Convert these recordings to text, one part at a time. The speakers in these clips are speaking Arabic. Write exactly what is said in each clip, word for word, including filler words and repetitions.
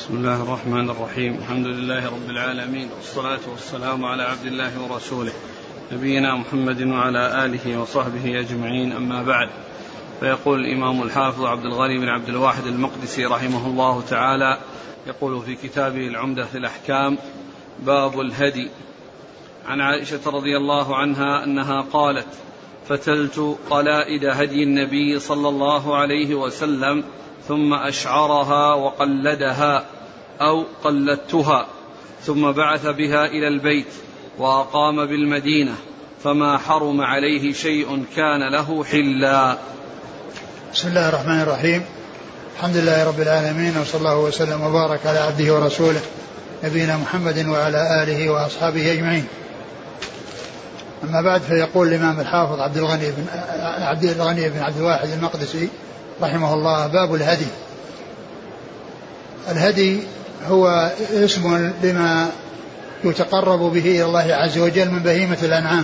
بسم الله الرحمن الرحيم. الحمد لله رب العالمين، والصلاة والسلام على عبد الله ورسوله نبينا محمد وعلى آله وصحبه أجمعين، أما بعد. فيقول الإمام الحافظ عبد الغني بن عبد الواحد المقدسي رحمه الله تعالى، يقول في كتابه العمدة في الأحكام: باب الهدي. عن عائشة رضي الله عنها أنها قالت: فتلت قلائد هدي النبي صلى الله عليه وسلم ثم أشعرها وقلدها أو قلدتها، ثم بعث بها إلى البيت وأقام بالمدينة، فما حرم عليه شيء كان له حلا. بسم الله الرحمن الرحيم. الحمد لله رب العالمين، وصلى الله وسلم وبارك على عبده ورسوله نبينا محمد وعلى آله وأصحابه أجمعين. أما بعد، فيقول الإمام الحافظ عبد الغني بن عبد الغني بن عبد الواحد المقدسي رحمه الله: باب الهدي. الهدي هو اسم لما يتقرب به إلى الله عز وجل من بهيمة الأنعام،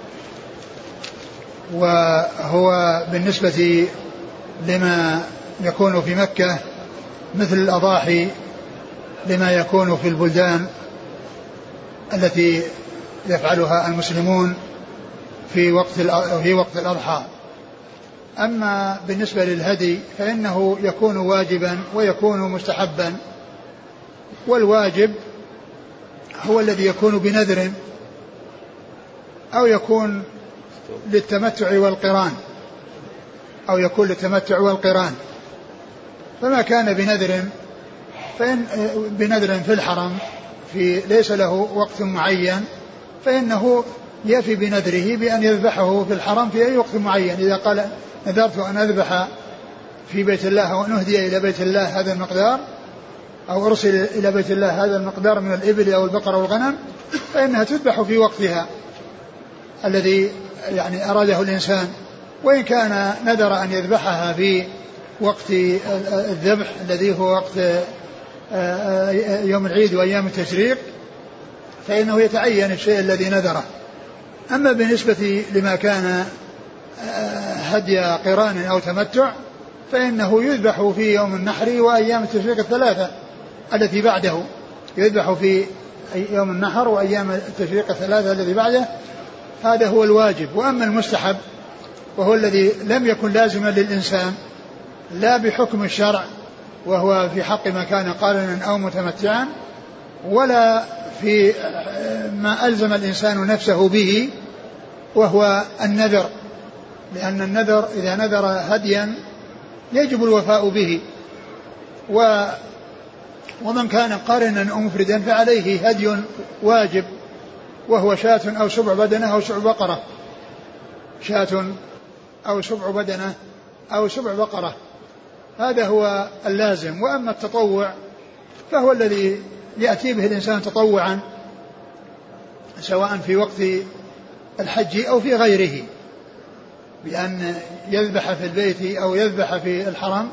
وهو بالنسبة لما يكون في مكة مثل الأضاحي لما يكون في البلدان التي يفعلها المسلمون في وقت في وقت الأضحى. أما بالنسبة للهدي فإنه يكون واجبا ويكون مستحبا، والواجب هو الذي يكون بنذر أو يكون للتمتع والقران أو يكون للتمتع والقران فما كان بنذر فإن بنذر في الحرم في ليس له وقت معين، فإنه يفي بنذره بأن يذبحه في الحرم في أي وقت معين. إذا قال: نذرت أن أذبح في بيت الله وأن أهدي إلى بيت الله هذا المقدار، أو أرسل إلى بيت الله هذا المقدار من الإبل أو البقر أو الغنم، فإنها تذبح في وقتها الذي يعني أراده الإنسان. وإن كان نذر أن يذبحها في وقت الذبح الذي هو وقت يوم العيد وأيام التشريق، فإنه يتعين الشيء الذي نذره. أما بالنسبة لما كان هدي قران أو تمتع فإنه يذبح في يوم النحر وأيام التشريق الثلاثة التي بعده، يذبح في يوم النحر وأيام التشريق الثلاثة الذي بعده، هذا هو الواجب. وأما المستحب وهو الذي لم يكن لازما للإنسان لا بحكم الشرع، وهو في حق ما كان قارنا أو متمتعا، ولا في ما ألزم الإنسان نفسه به، وهو النذر. لأن النذر إذا نذر هديا يجب الوفاء به، و ومن كان قارنا أو مفردا فعليه هدي واجب، وهو شاة أو سبع بدنة أو سبع بقرة، شاة أو سبع بدنة أو سبع بقرة، هذا هو اللازم. وأما التطوع فهو الذي يأتي به الإنسان تطوعا، سواء في وقت الحج أو في غيره، بأن يذبح في البيت أو يذبح في الحرم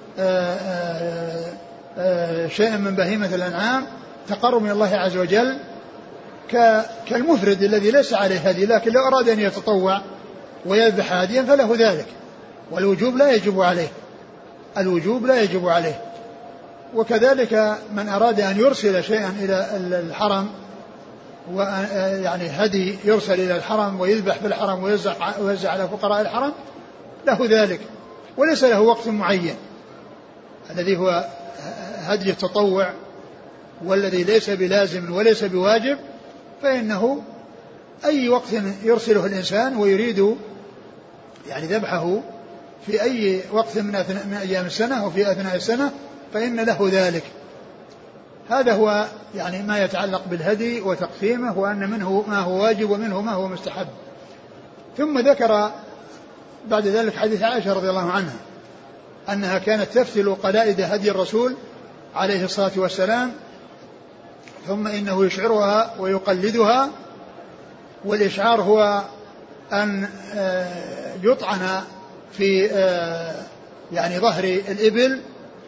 شيئا من بهيمة الأنعام تقرب من الله عز وجل، كالمفرد الذي ليس عليه هدي، لكن لو أراد أن يتطوع ويذبح هديا فله ذلك، والوجوب لا يجب عليه، الوجوب لا يجب عليه. وكذلك من أراد أن يرسل شيئا إلى الحرم، ويعني هدي يرسل إلى الحرم ويذبح في الحرم ويوزع على فقراء الحرم، له ذلك، وليس له وقت معين، الذي هو هدي التطوع والذي ليس بلازم وليس بواجب، فإنه أي وقت يرسله الإنسان ويريد يعني ذبحه في أي وقت من أيام السنة وفي أثناء السنة فإن له ذلك. هذا هو يعني ما يتعلق بالهدي وتقسيمه، وأن منه ما هو واجب ومنه ما هو مستحب. ثم ذكر بعد ذلك حديث عائشة رضي الله عنها أنها كانت تفتل قلائد هدي الرسول عليه الصلاة والسلام، ثم إنه يشعرها ويقلدها. والإشعار هو أن يطعن في يعني ظهر الإبل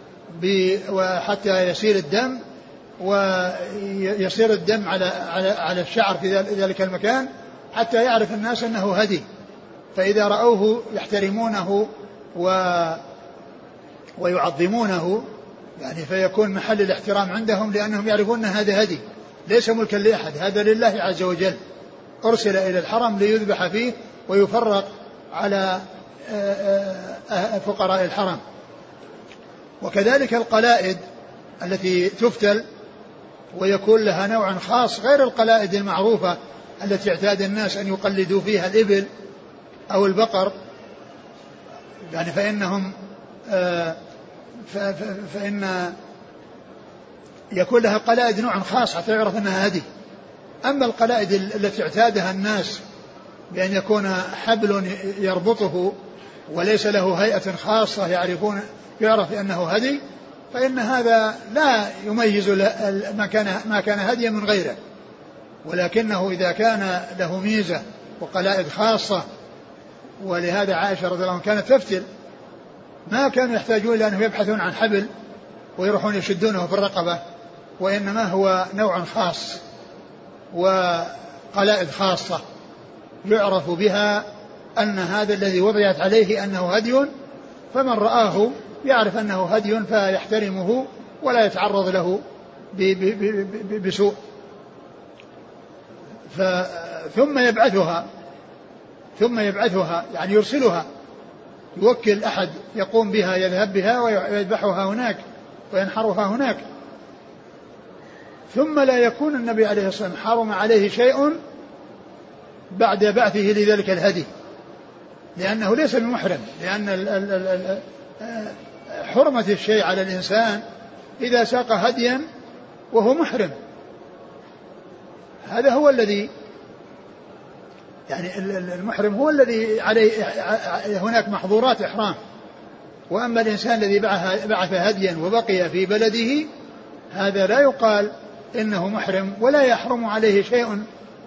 وحتى يسير الدم، ويصير الدم على على على الشعر في ذلك المكان حتى يعرف الناس أنه هدي، فإذا رأوه يحترمونه و ويعظمونه يعني فيكون محل الاحترام عندهم لأنهم يعرفون أن هذا هدي ليس ملكا لأحد، هذا لله عز وجل، أرسل إلى الحرم ليذبح فيه ويفرق على فقراء الحرم. وكذلك القلائد التي تفتل ويكون لها نوع خاص غير القلائد المعروفة التي اعتاد الناس أن يقلدوا فيها الإبل أو البقر، يعني فإنهم فإن يكون لها قلائد نوع خاص حتى يعرف أنها هدي. أما القلائد التي اعتادها الناس بأن يكون حبل يربطه وليس له هيئة خاصة يعرفون يعرف أنه هدي، فإن هذا لا يميز ما كان ما كان هديا من غيره، ولكنه إذا كان له ميزة وقلائد خاصة. ولهذا عائشة رضي الله عنها كانت تفتل، ما كانوا يحتاجون إلى أنهم يبحثون عن حبل ويروحون يشدونه في الرقبة، وإنما هو نوع خاص وقلائد خاصة يعرف بها أن هذا الذي وضعت عليه أنه هدي، فمن رآه يعرف أنه هدي فيحترمه ولا يتعرض له بسوء. ثم يبعثها ثم يبعثها يعني يرسلها، يوكل أحد يقوم بها يذهب بها ويذبحها هناك وينحرها هناك. ثم لا يكون النبي عليه الصلاة والسلام حرم عليه شيء بعد بعثه لذلك الهدي، لأنه ليس بمحرم، لأن حرمة الشيء على الإنسان إذا ساق هديا وهو محرم، هذا هو الذي يعني المحرم هو الذي عليه هناك محظورات إحرام. وأما الإنسان الذي بعث هديا وبقي في بلده هذا لا يقال إنه محرم ولا يحرم عليه شيء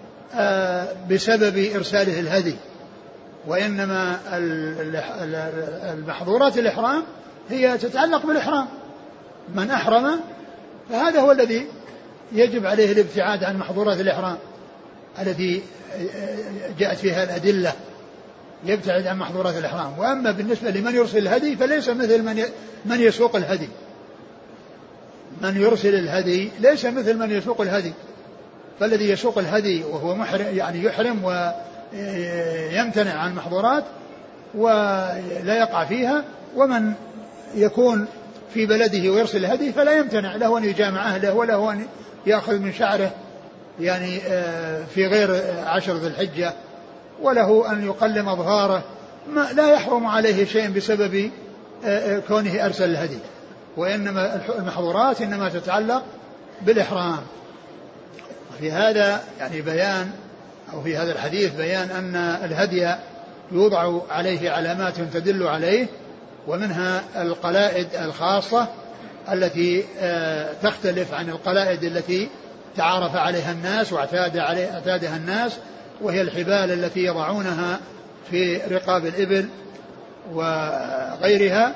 بسبب إرساله الهدي، وإنما المحظورات الإحرام هي تتعلق بالإحرام. من أحرم فهذا هو الذي يجب عليه الابتعاد عن محظورات الإحرام التي جاءت فيها الأدلة، يبتعد عن محظورات الإحرام. وأما بالنسبة لمن يرسل الهدي فليس مثل من من يسوق الهدي، من يرسل الهدي ليس مثل من يسوق الهدي، فالذي يسوق الهدي وهو محرم يعني يحرم ويمتنع عن المحظورات ولا يقع فيها، ومن يكون في بلده ويرسل الهدي فلا يمتنع له أن يجامع أهله وله أن يأخذ من شعره يعني في غير عشر ذي الحجة، وله أن يقلم أظهاره، ما لا يحرم عليه شيء بسبب كونه أرسل الهدي. وإنما المحظورات إنما تتعلق بالإحرام. في هذا يعني بيان أو في هذا الحديث بيان أن الهدي يوضع عليه علامات تدل عليه، ومنها القلائد الخاصة التي تختلف عن القلائد التي تعارف عليها الناس واعتاد عليه اعتادها الناس، وهي الحبال التي يضعونها في رقاب الإبل وغيرها،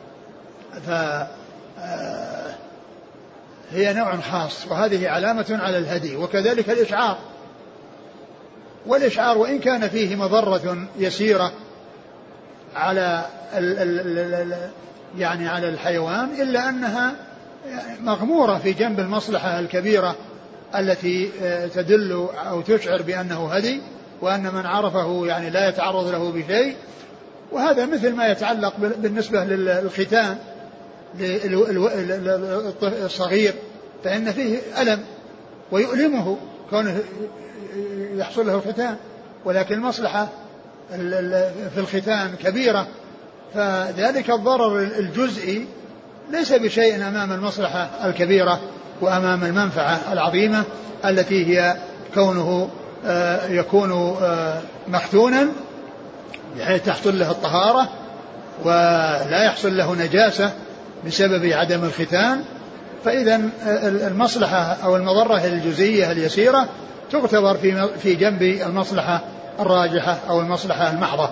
فهي نوع خاص وهذه علامة على الهدي. وكذلك الإشعار، والإشعار وإن كان فيه مضرة يسيرة على ال ال ال يعني على الحيوان إلا أنها مغمورة في جنب المصلحة الكبيرة التي تدل أو تشعر بأنه هدي، وأن من عرفه يعني لا يتعرض له بشيء. وهذا مثل ما يتعلق بالنسبة للختان الصغير، فإن فيه ألم ويؤلمه كونه يحصل له الختان، ولكن المصلحة في الختان كبيرة، فذلك الضرر الجزئي ليس بشيء أمام المصلحة الكبيرة وأمام المنفعة العظيمة التي هي كونه يكون مختونا بحيث تحصل له الطهارة ولا يحصل له نجاسة بسبب عدم الختان. فإذا المصلحة أو المضرة الجزئية اليسيرة تعتبر في جنب المصلحة الراجحة أو المصلحة المحضة.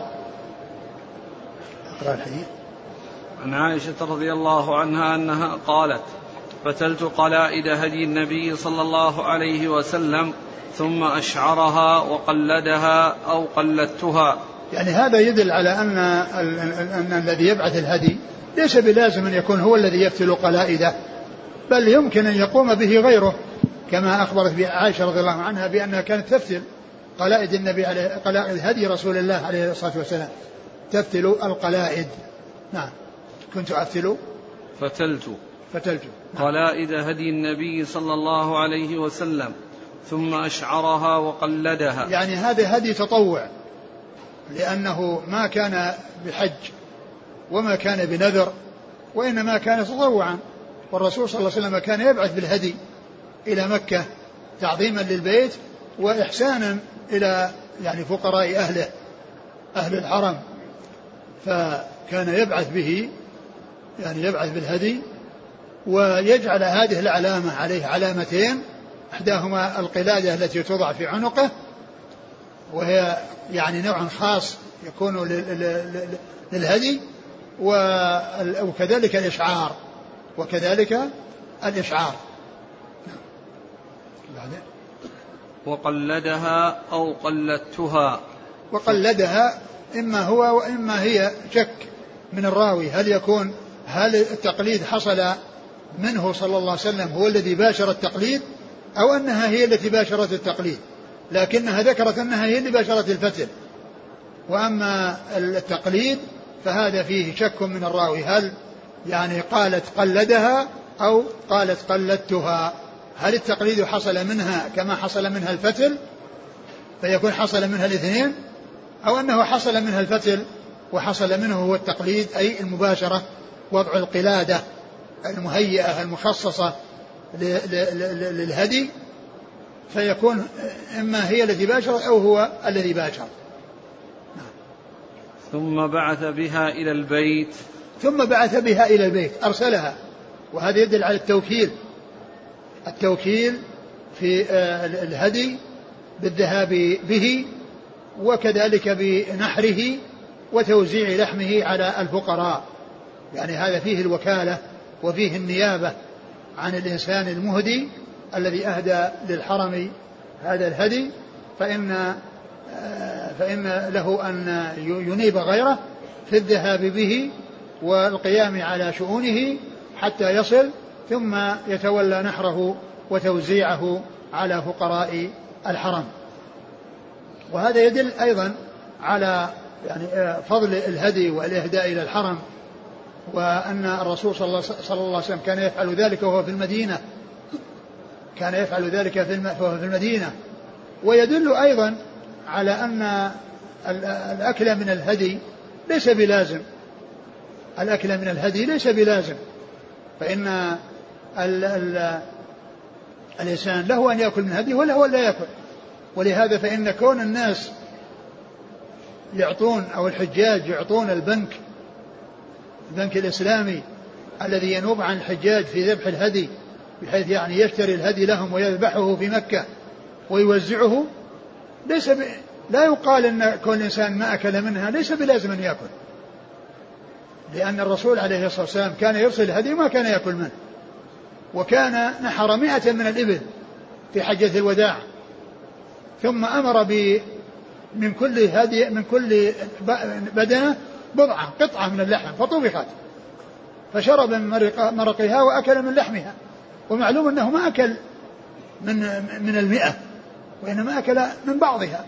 أقرأ الحديث. عن عائشة رضي الله عنها أنها قالت: فتلت قلائد هدي النبي صلى الله عليه وسلم ثم أشعرها وقلدها أو قلدتها. يعني هذا يدل على أن, أن الذي يبعث الهدي ليس بلازم أن يكون هو الذي يفتل قلائده، بل يمكن أن يقوم به غيره، كما أخبرت عائشة رضي الله عنها بأنها كانت تفتل قلائد النبي عليه قلائد هدي رسول الله عليه الصلاة والسلام، تفتل القلائد. نعم. كنت أفتل فتلت فتلت نعم. قلائد هدي النبي صلى الله عليه وسلم ثم أشعرها وقلدها. يعني هذا هدي تطوع، لأنه ما كان بحج وما كان بنذر، وإنما كان تطوعا، والرسول صلى الله عليه وسلم كان يبعث بالهدي إلى مكة تعظيما للبيت وإحسانا إلى يعني فقراء أهله أهل الحرم، فكان يبعث به يعني يبعث بالهدي ويجعل هذه العلامة عليه علامتين، إحداهما القلادة التي توضع في عنقه وهي يعني نوع خاص يكون للهدي، وكذلك الإشعار وكذلك الإشعار. وقلدها أو قلدتها. وقلدها إما هو وإما هي، شك من الراوي هل يكون هل التقليد حصل منه صلى الله عليه وسلم هو الذي باشر التقليد أو أنها هي التي باشرت التقليد، لكنها ذكرت أنها هي اللي باشرت الفتل، وأما التقليد فهذا فيه شك من الراوي هل يعني قالت قلدها أو قالت قلدتها، هل التقليد حصل منها كما حصل منها الفتل فيكون حصل منها الاثنين، أو أنه حصل منها الفتل وحصل منه هو التقليد أي المباشرة، وضع القلادة المهيئة المخصصة للهدي، فيكون إما هي التي باشرت أو هو الذي باشر. ثم بعث بها إلى البيت. ثم بعث بها إلى البيت أرسلها، وهذا يدل على التوكيل التوكيل في الهدي بالذهاب به، وكذلك بنحره وتوزيع لحمه على الفقراء، يعني هذا فيه الوكالة وفيه النيابة عن الإنسان المهدي الذي أهدى للحرم هذا الهدي، فإن فإن له أن ينيب غيره في الذهاب به والقيام على شؤونه حتى يصل، ثم يتولى نحره وتوزيعه على فقراء الحرم. وهذا يدل أيضا على يعني فضل الهدي والإهداء إلى الحرم، وأن الرسول صلى الله عليه وسلم كان يفعل ذلك وهو في المدينة كان يفعل ذلك وهو في المدينة. ويدل أيضا على أن الأكل من الهدي ليس بلازم الأكل من الهدي ليس بلازم فإن ال ال الإنسان له أن يأكل من هدي ولا هو لا يأكل. ولهذا فإن كون الناس يعطون أو الحجاج يعطون البنك البنك الإسلامي الذي ينوب عن الحجاج في ذبح الهدي، بحيث يعني يشتري الهدي لهم ويذبحه في مكة ويوزعه، ليس ب... لا يقال أن كل إنسان ما أكل منها ليس بلازم أن يأكل، لأن الرسول عليه الصلاة والسلام كان يرسل الهدي وما كان يأكل منه، وكان نحر مئة من الإبل في حجة الوداع، ثم أمر ب من كل هدي من كل بدنة بضعة قطعة من اللحم فطبخت، فشرب من مرقها وأكل من لحمها، ومعلوم أنه ما أكل من من المئة وإنما أكل من بعضها.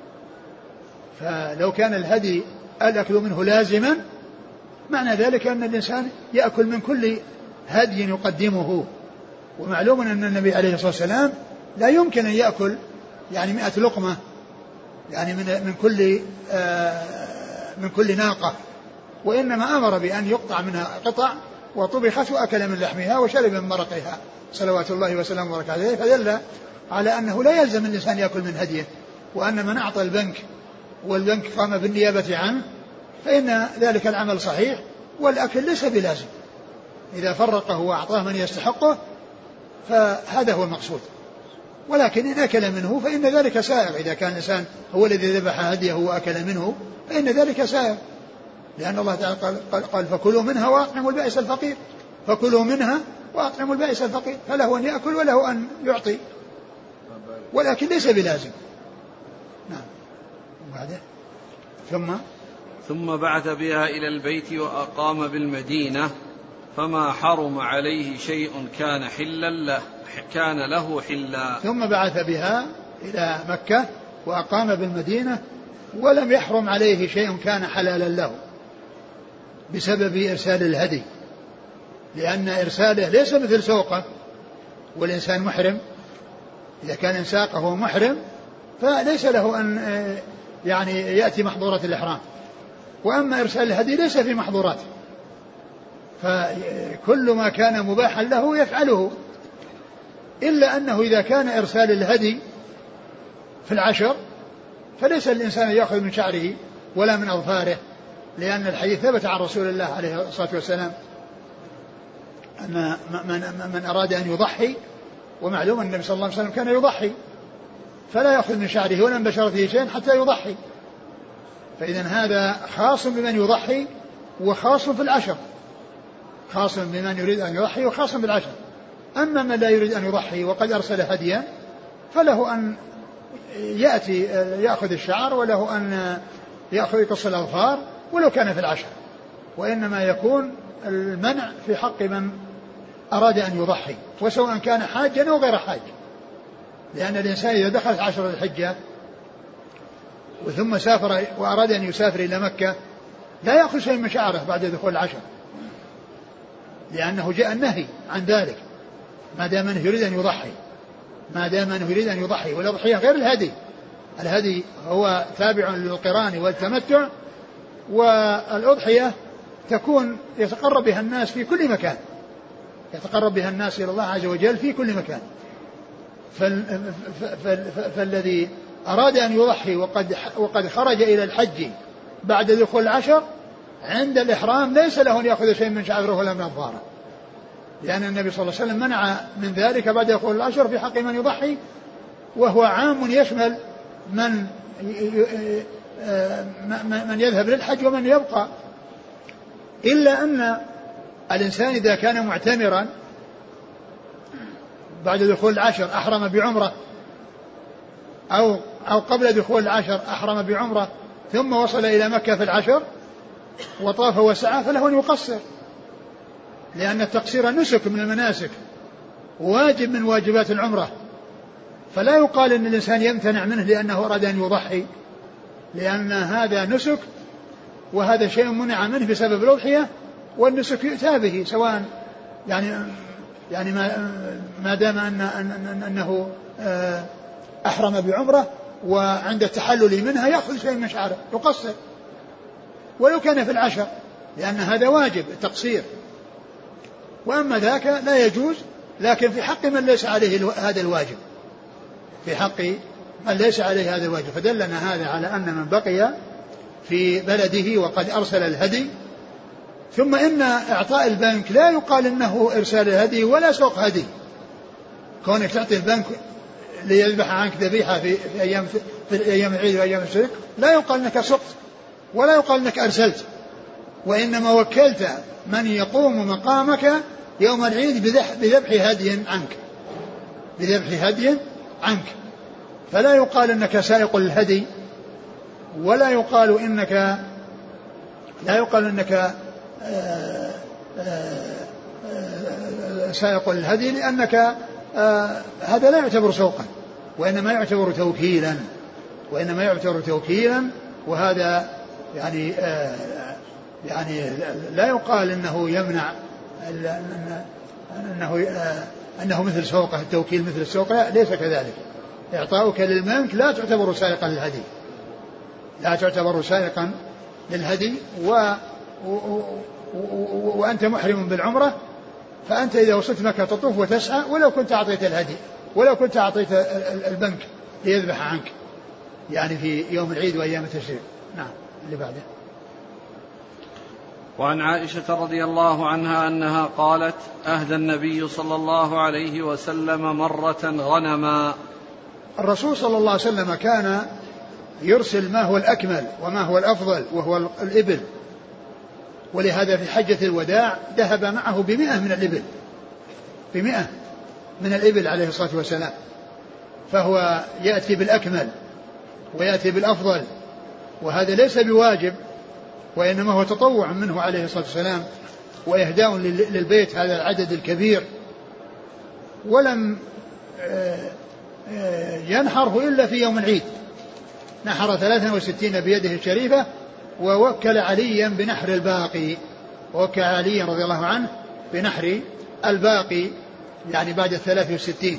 فلو كان الهدي الأكل منه لازما معنى ذلك أن الإنسان يأكل من كل هدي يقدمه، ومعلوم أن النبي عليه الصلاة والسلام لا يمكن أن يأكل يعني مئة لقمة يعني من من كل آه من كل ناقة، وإنما أمر بأن يقطع منها قطع وطبخت وأكل من لحمها وشرب من مرقها صلوات الله وسلامه وبركاته عليه، فدل على أنه لا يلزم الإنسان يأكل من هديه، وأن من أعطى البنك والبنك قام بالنيابة عنه فإن ذلك العمل صحيح، والأكل ليس بلازم، إذا فرقه وأعطاه من يستحقه فهذا هو المقصود. ولكن إن أكل منه فإن ذلك سائر، إذا كان الإنسان هو الذي ذبح هديه وأكل منه فإن ذلك سائر، لأن الله تعالى قال, قال, قال فكلوا منها وأطعموا البائس الفقير، فكلوا منها وأطعموا البائس الفقير، فله أن يأكل وله أن يعطي، ولكن ليس بلازم. نعم. وبعده ثم ثم بعث بها إلى البيت وأقام بالمدينة، فما حرم عليه شيء كان حلا له كان له حلا. ثم بعث بها إلى مكة وأقام بالمدينة ولم يحرم عليه شيء كان حلالا له بسبب إرسال الهدي، لأن إرساله ليس مثل سوقه، والإنسان محرم إذا كان ساقه محرم فليس له أن يعني يأتي محظورات الإحرام، وأما إرسال الهدي ليس في محظوراته، فكل ما كان مباحا له يفعله، إلا أنه إذا كان إرسال الهدي في العشر فليس الإنسان يأخذ من شعره ولا من أظفاره، لأن الحديث ثبت عن رسول الله عليه الصلاة والسلام أن من, من أراد أن يضحي، ومعلوم أن النبي صلى الله عليه وسلم كان يضحي فلا يأخذ من شعره ولا من بشرته شيئا حتى يضحي، فإذا هذا خاص بمن يضحي وخاص في العشر، خاص بمن يريد أن يضحي وخاص بالعشر. أما من لا يريد أن يضحي وقد أرسل هديا فله أن يأتي يأخذ الشعر، وله أن يأخذ يقص الأظفار ولو كان في العشر، وإنما يكون المنع في حق من أراد أن يضحي، وسواء كان حاجا أو غير حاج، لأن الإنسان إذا دخل عشر الحجة وثم سافر وأراد أن يسافر إلى مكة لا يأخذ شيء من شعره بعد دخول العشر، لأنه جاء النهي عن ذلك ما دام أنه يريد أن يضحي، ما دام أنه يريد أن يضحي. والأضحية غير الهدي، الهدي هو تابع للقران والتمتع، والأضحية تكون يتقرب بها الناس في كل مكان، يتقرب بها الناس إلى الله عز وجل في كل مكان. فال... فال... فالذي أراد أن يضحي وقد, وقد خرج إلى الحج بعد دخول العشر عند الإحرام ليس له أن يأخذ شيء من شعره ولا من أظفاره، لأن النبي صلى الله عليه وسلم منع من ذلك بعد دخول العشر في حق من يضحي، وهو عام يشمل من من يذهب للحج ومن يبقى، إلا أن الإنسان إذا كان معتمرا بعد دخول العشر أحرم بعمرة، أو أو قبل دخول العشر أحرم بعمرة ثم وصل إلى مكة في العشر وطاف وسعى، فله أن يقصر، لأن التقصير نسك من المناسك، واجب من واجبات العمرة، فلا يقال أن الإنسان يمتنع منه لأنه أراد أن يضحي، لأن هذا نسك وهذا شيء منع منه بسبب الأضحية، والنسك يؤتى به سواء يعني يعني ما ما دام أن أن أنه أحرم بعمرة وعند التحلل منها يأخذ شيء من شعره يقصر ولو كان في العشر، لأن هذا واجب التقصير، وأما ذاك لا يجوز، لكن في حق من ليس عليه هذا الواجب، في حق من ليس عليه هذا الواجب. فدلنا هذا على أن من بقي في بلده وقد أرسل الهدي، ثم إن إعطاء البنك لا يقال إنه إرسال الهدي ولا سوق هدي، كونك تعطي البنك ليذبح عنك ذبيحة في أيام في أيام العيد وأيام الشرك لا يقال إنك سقت ولا يقال إنك أرسلت، وإنما وكلت من يقوم مقامك يوم العيد بذبح هدي عنك بذبح هدي عنك فلا يقال إنك سائق الهدي، ولا يقال إنك لا يقال إنك آآ آآ سائق الهدي، لأنك هذا لا يعتبر سوقا، وإنما يعتبر توكيلا وإنما يعتبر توكيلا وهذا يعني يعني لا يقال إنه يمنع أنه أنه مثل سوقه، التوكيل مثل السوقة، ليس كذلك. إعطاؤك للبنك لا تعتبر سائقا للهدي، لا تعتبر سائقا للهدي و... و... و... وأنت محرم بالعمرة، فأنت إذا وصلت مكة تطوف وتسعى ولو كنت أعطيت الهدي ولو كنت أعطيت البنك ليذبح عنك يعني في يوم العيد وأيام التشريق. نعم. اللي بعده. وعن عائشة رضي الله عنها أنها قالت: أهدى النبي صلى الله عليه وسلم مرة غنما. الرسول صلى الله عليه وسلم كان يرسل ما هو الأكمل وما هو الأفضل وهو الإبل، ولهذا في حجة الوداع ذهب معه بمئة من الإبل بمئة من الإبل عليه الصلاة والسلام، فهو يأتي بالأكمل ويأتي بالأفضل، وهذا ليس بواجب وإنما هو تطوع منه عليه الصلاة والسلام وإهداء للبيت هذا العدد الكبير، ولم ينحره إلا في يوم العيد، نحر ثلاثا وستين بيده الشريفة، ووكل عليا بنحر الباقي، ووكل عليا رضي الله عنه بنحر الباقي يعني بعد الثلاث وستين.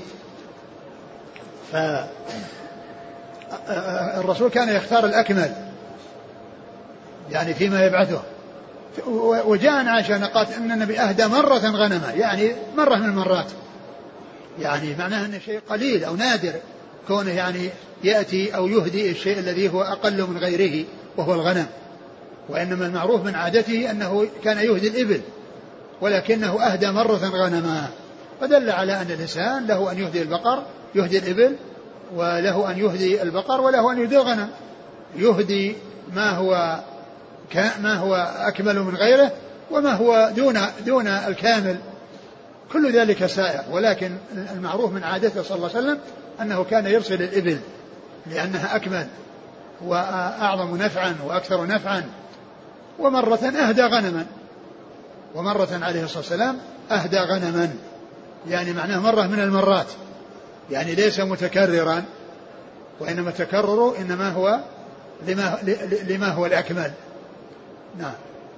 فالرسول كان يختار الأكمل يعني فيما يبعثه. وجاء عن عائشة قالت أن النبي أهدى مرة غنما، يعني مرة من المرات، يعني معناه أن شيء قليل أو نادر كونه يعني يأتي أو يهدي الشيء الذي هو أقل من غيره وهو الغنم، وإنما المعروف من عادته أنه كان يهدي الإبل، ولكنه أهدى مرة غنما، فدل على أن الإنسان له أن يهدي البقر، يهدي الإبل، وله أن يهدي البقر، وله أن يهدي الغنم، يهدي ما هو ما هو أكمل من غيره، وما هو دون دون الكامل، كل ذلك سائر. ولكن المعروف من عادته صلى الله عليه وسلم أنه كان يرسل الإبل لأنها أكمل وأعظم نفعا وأكثر نفعا، ومرة أهدى غنما، ومرة عليه الصلاة والسلام أهدى غنما، يعني معناه مرة من المرات، يعني ليس متكررا، وإنما تكرره إنما هو لما, لما هو الأكمل. نعم.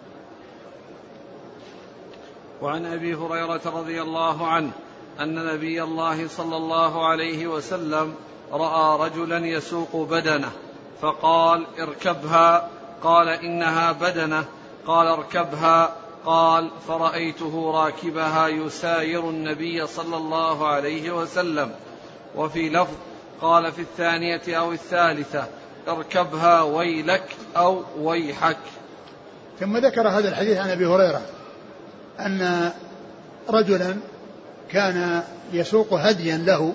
وعن أبي هريرة رضي الله عنه أن نبي الله صلى الله عليه وسلم رأى رجلا يسوق بدنه فقال اركبها، قال إنها بدنه، قال اركبها، قال فرأيته راكبها يساير النبي صلى الله عليه وسلم. وفي لفظ قال في الثانية أو الثالثة اركبها ويلك أو ويحك. ثم ذكر هذا الحديث عن أبي هريرة أن رجلا كان يسوق هديا له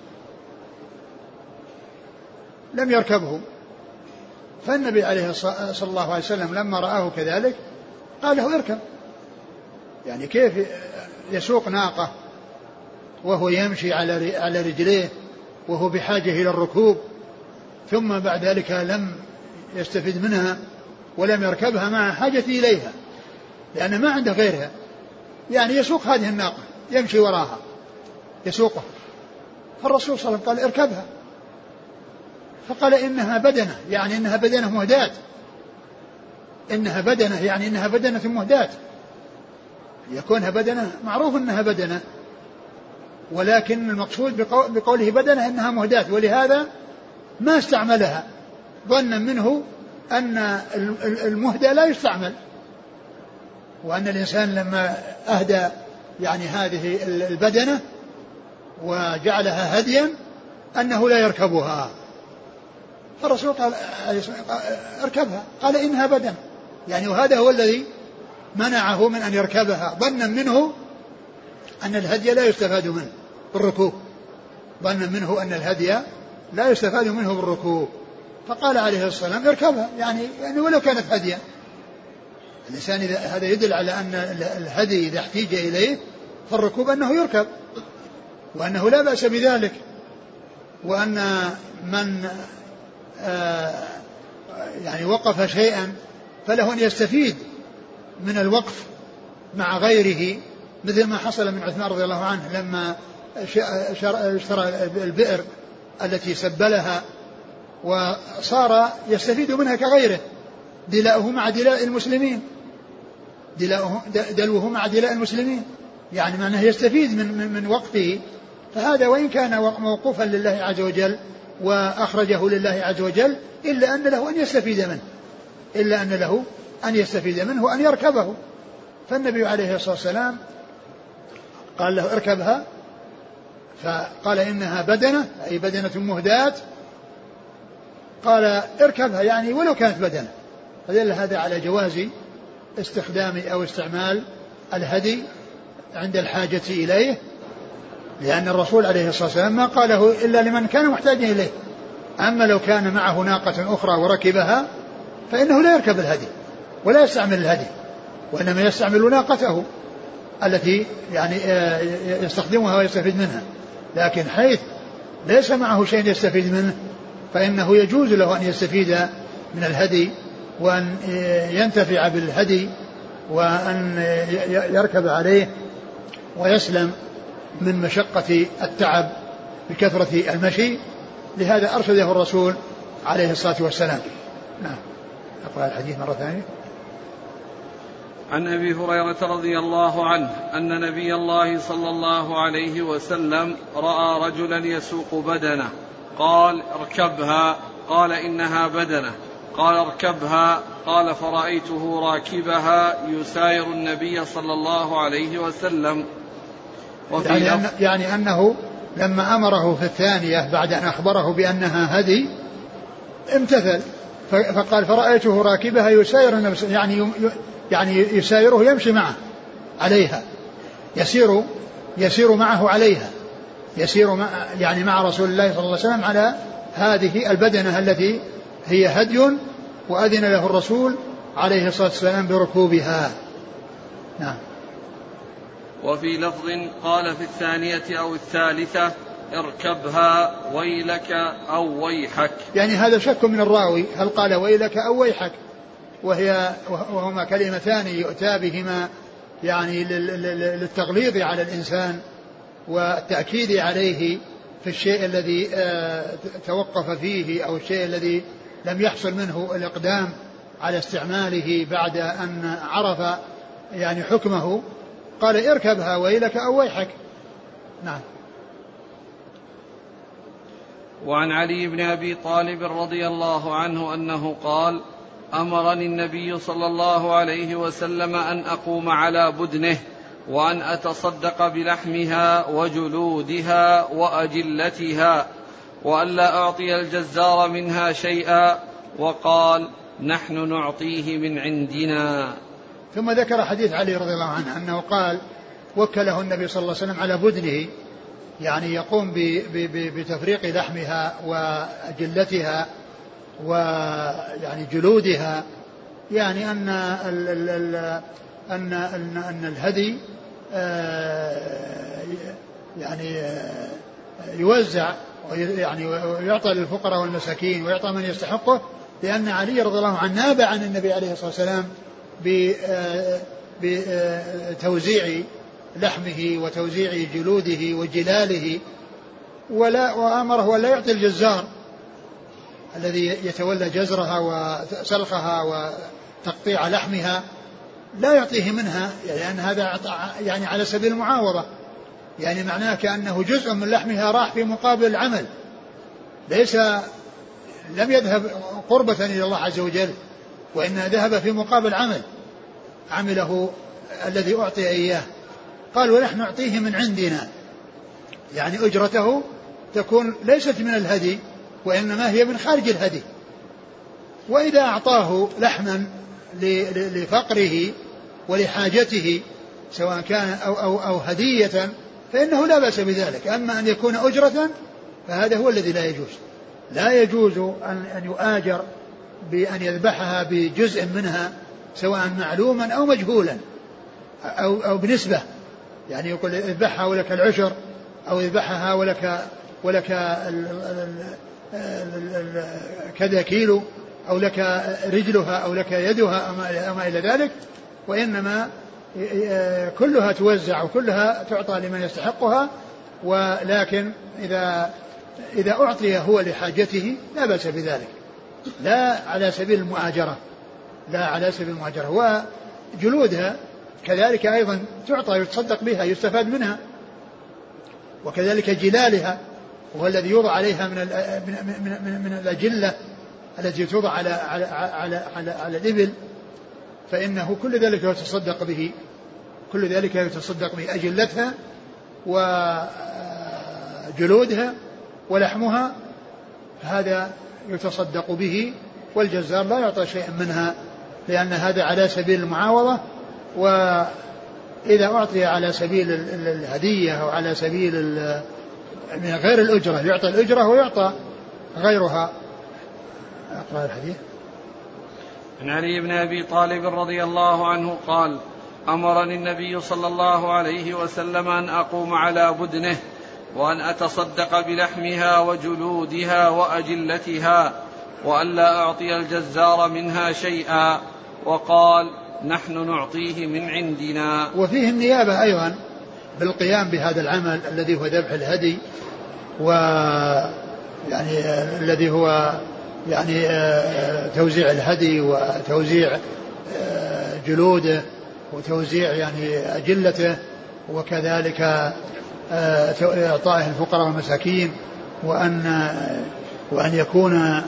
لم يركبه، فالنبي عليه صلى الله عليه وسلم لما رآه كذلك قال له اركب، يعني كيف يسوق ناقة وهو يمشي على رجليه وهو بحاجة إلى الركوب، ثم بعد ذلك لم يستفيد منها ولم يركبها مع حاجته إليها لأنه ما عنده غيرها، يعني يسوق هذه الناقة يمشي وراها يسوقها، فالرسول صلى الله عليه وسلم قال اركبها، فقال إنها بدنة، يعني إنها بدنة مهداة، إنها بدنة يعني إنها بدنة مهداة، يكونها بدنة معروف إنها بدنة، ولكن المقصود بقوله بدنة إنها مهداة، ولهذا ما استعملها ظنا منه أن المهدى لا يستعمل، وأن الإنسان لما أهدى يعني هذه البدنة وجعلها هديا أنه لا يركبها، فالرسول قال اركبها، قال إنها بدنة، يعني وهذا هو الذي منعه من أن يركبها ظنا منه أن الهدي لا يستفاد منه بالركوب، ظنا منه أن الهدي لا يستفاد منه بالركوب، فقال عليه الصلاة والسلام اركبها، يعني, يعني ولو كانت هديا. الإنسان هذا يدل على أن الهدي إذا احتيج إليه فالركوب أنه يركب، وأنه لا بأس بذلك، وأن من آه يعني وقف شيئا فله أن يستفيد من الوقف مع غيره، مثل ما حصل من عثمان رضي الله عنه لما اشترى البئر التي سبلها وصار يستفيد منها كغيره، دلاؤه مع دلاء المسلمين، دلوه مع دلاء المسلمين، يعني معناه يستفيد من, من, من وقته، فهذا وإن كان موقوفا لله عز وجل وأخرجه لله عز وجل إلا أن له أن يستفيد منه، إلا أن له أن يستفيد منه وأن يركبه. فالنبي عليه الصلاة والسلام قال له اركبها، فقال إنها بدنة أي بدنة مهداة، قال اركبها يعني ولو كانت بدنة، فدل هذا على جواز استخدام أو استعمال الهدي عند الحاجة إليه، لأن الرسول عليه الصلاة والسلام ما قاله إلا لمن كان محتاجا إليه، أما لو كان معه ناقة أخرى وركبها فإنه لا يركب الهدي ولا يستعمل الهدي، وإنما يستعمل ناقته التي يعني يستخدمها ويستفيد منها، لكن حيث ليس معه شيء يستفيد منه فإنه يجوز له أن يستفيد من الهدي وأن ينتفع بالهدي وأن يركب عليه ويسلم من مشقة التعب بكثرة المشي. لهذا أرشده الرسول عليه الصلاة والسلام. نعم. أقرأ الحديث مرة ثانية. عن أبي هريرة رضي الله عنه أن نبي الله صلى الله عليه وسلم رأى رجلا يسوق بدنه قال اركبها، قال إنها بدنه، قال اركبها، قال فرأيته راكبها يساير النبي صلى الله عليه وسلم. وفي يعني, أن يعني أنه لما أمره في الثانية بعد أن أخبره بأنها هدي امتثل، فقال فرأيته راكبها يساير النبي، يعني يعني يسايره يمشي معه عليها، يسير يسير معه عليها، يسير مع يعني مع رسول الله صلى الله عليه وسلم على هذه البدنة التي هي هدي، وأذن له الرسول عليه الصلاة والسلام بركوبها. نعم. وفي لفظ قال في الثانية أو الثالثة اركبها ويلك أو ويحك، يعني هذا شك من الراوي هل قال ويلك أو ويحك، وهي وهما كلمتان يؤتى بهما يعني للتغليظ على الإنسان والتأكيد عليه في الشيء الذي توقف فيه أو الشيء الذي لم يحصل منه الإقدام على استعماله بعد أن عرف يعني حكمه. قال اركبها ويلك أو ويحك. نعم. وعن علي بن أبي طالب رضي الله عنه أنه قال أمرني النبي صلى الله عليه وسلم أن أقوم على بدنه وأن أتصدق بلحمها وجلودها وأجلتها وأن لا أعطي الجزار منها شيئا، وقال نحن نعطيه من عندنا. ثم ذكر حديث علي رضي الله عنه أنه قال وكله النبي صلى الله عليه وسلم على بدنه، يعني يقوم بتفريق لحمها وأجلتها ويعني جلودها، يعني أن ال ال ال أن أن أن الهدي يعني يوزع ويعني ويعطى للفقراء والمساكين ويعطى من يستحقه، لأن علي رضي الله عنه ناب عن النبي عليه الصلاة والسلام بتوزيع لحمه وتوزيع جلوده وجلاله، ولا وأمره ولا يعطي الجزار الذي يتولى جزرها وسلخها وتقطيع لحمها، لا يعطيه منها، لأن هذا يعني على سبيل المعاوضة، يعني معناه كأنه جزء من لحمها راح في مقابل العمل، ليس لم يذهب قربة إلى الله عز وجل، وإنها ذهب في مقابل عمل عمله الذي أعطي إياه. قال ونحن نعطيه من عندنا، يعني أجرته تكون ليست من الهدي وإنما هي من خارج الهدي. وإذا أعطاه لحما لفقره ولحاجته سواء كان أو, أو, أو هدية فإنه لا بأس بذلك. أما أن يكون أجرة فهذا هو الذي لا يجوز. لا يجوز أن, أن يؤاجر بأن يذبحها بجزء منها سواء معلوما أو مجهولا أو, أو بنسبة، يعني يقول اذبحها ولك العشر أو اذبحها ولك ولك ال ال ال ال كذا كيلو أو لك رجلها أو لك يدها أو ما إلى ذلك، وإنما كلها توزع وكلها تعطى لمن يستحقها. ولكن إذا إذا أعطي هو لحاجته لا بأس بذلك، لا على سبيل المؤاجرة، لا على سبيل المؤاجرة. وجلودها كذلك أيضا تعطى يتصدق بها يستفاد منها، وكذلك جلالها وهو الذي يوضع عليها من من من, من الأجلة التي توضع على على على على, على الإبل، فإنه كل ذلك يتصدق به، كل ذلك يتصدق به، أجلتها وجلودها ولحمها، هذا يتصدق به، والجزار لا يعطى شيئا منها لأن هذا على سبيل المعاوضة. وإذا أعطي على سبيل الهدية أو على سبيل من غير الأجرة يعطى الأجرة ويعطى غيرها. أقرأ الحديث. عن علي بن أبي طالب رضي الله عنه قال أمرني النبي صلى الله عليه وسلم أن أقوم على بدنه وأن أتصدق بلحمها وجلودها وأجلتها، وألا أعطي الجزار منها شيئا، وقال نحن نعطيه من عندنا. وفيه النيابة أيضا بالقيام بهذا العمل الذي هو ذبح الهدي، و يعني الذي هو يعني توزيع الهدي وتوزيع جلوده وتوزيع يعني أجلته، وكذلك إعطائه الفقراء والمساكين، وأن وأن يكون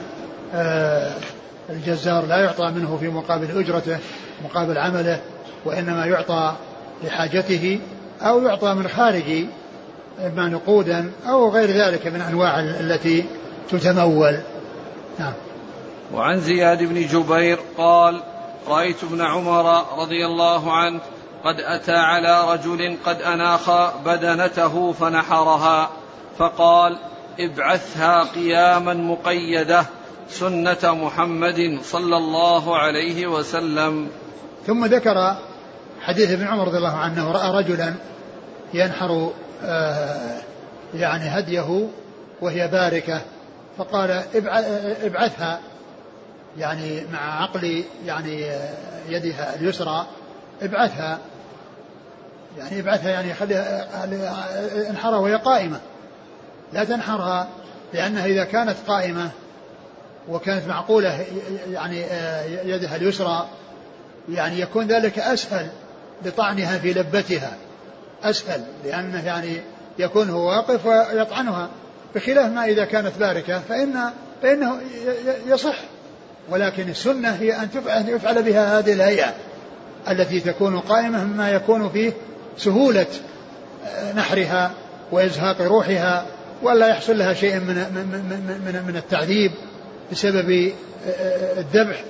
الجزار لا يعطى منه في مقابل أجرته مقابل عمله، وإنما يعطى لحاجته أو يعطى من خارج إما نقودا أو غير ذلك من أنواع التي تتمول. نعم. وعن زياد بن جبير قال رأيت ابن عمر رضي الله عنه قد أتى على رجل قد أناخ بدنته فنحرها، فقال ابعثها قياما مقيدة سنة محمد صلى الله عليه وسلم. ثم ذكر حديث ابن عمر رضي الله عنه رأى رجلا ينحر آه يعني هديه وهي باركة، فقال ابعثها يعني مع عقل يعني يدها اليسرى، ابعثها يعني ابعثها يعني خليها انحرها وهي قائمة، لا تنحرها، لأنها إذا كانت قائمة وكانت معقولة يعني يدها اليسرى يعني يكون ذلك أسهل لطعنها في لبتها، أسهل لأنه يعني يكون هو واقف ويطعنها، بخلاف ما إذا كانت باركة فإن فإنه يصح. ولكن السنة هي أن يفعل بها هذه الهيئة التي تكون قائمة، مما يكون فيه سهولة نحرها وإزهاق روحها، ولا يحصل لها شيء من, من, من, من التعذيب بسبب الذبح.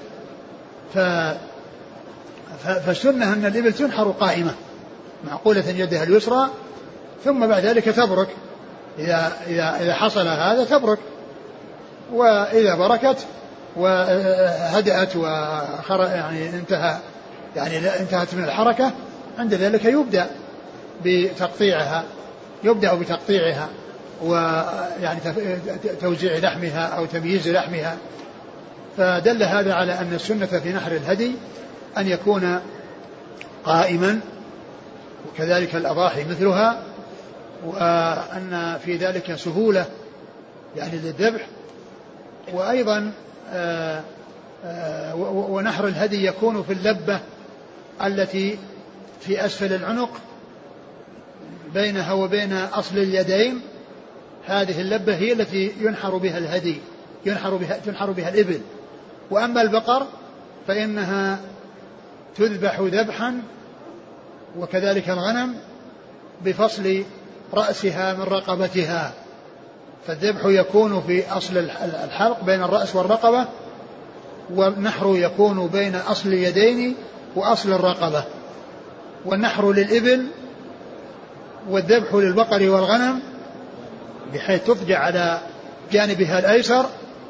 فالسنة أن الإبل تنحر قائمة معقولة يدها اليسرى، ثم بعد ذلك تبرك، إذا, إذا, إذا حصل هذا تبرك، وإذا بركت وهدأت وخر يعني انتهى يعني انتهت من الحركة، عند ذلك يبدأ بتقطيعها يبدأ بتقطيعها ويعني توزيع لحمها أو تمييز لحمها. فدل هذا على أن السنة في نحر الهدي أن يكون قائما، وكذلك الأضاحي مثلها، وأن في ذلك سهولة يعني للذبح. وأيضا آآ آآ ونحر الهدي يكون في اللبة التي في أسفل العنق بينها وبين أصل اليدين، هذه اللبة هي التي ينحر بها الهدي ينحر بها تنحر بها الإبل. وأما البقر فإنها تذبح ذبحا، وكذلك الغنم بفصل رأسها من رقبتها، فالذبح يكون في أصل الحلق بين الرأس والرقبة، والنحر يكون بين أصل اليدين وأصل الرقبة. والنحر للإبل والذبح للبقر والغنم بحيث تفجع على جانبها الأيسر،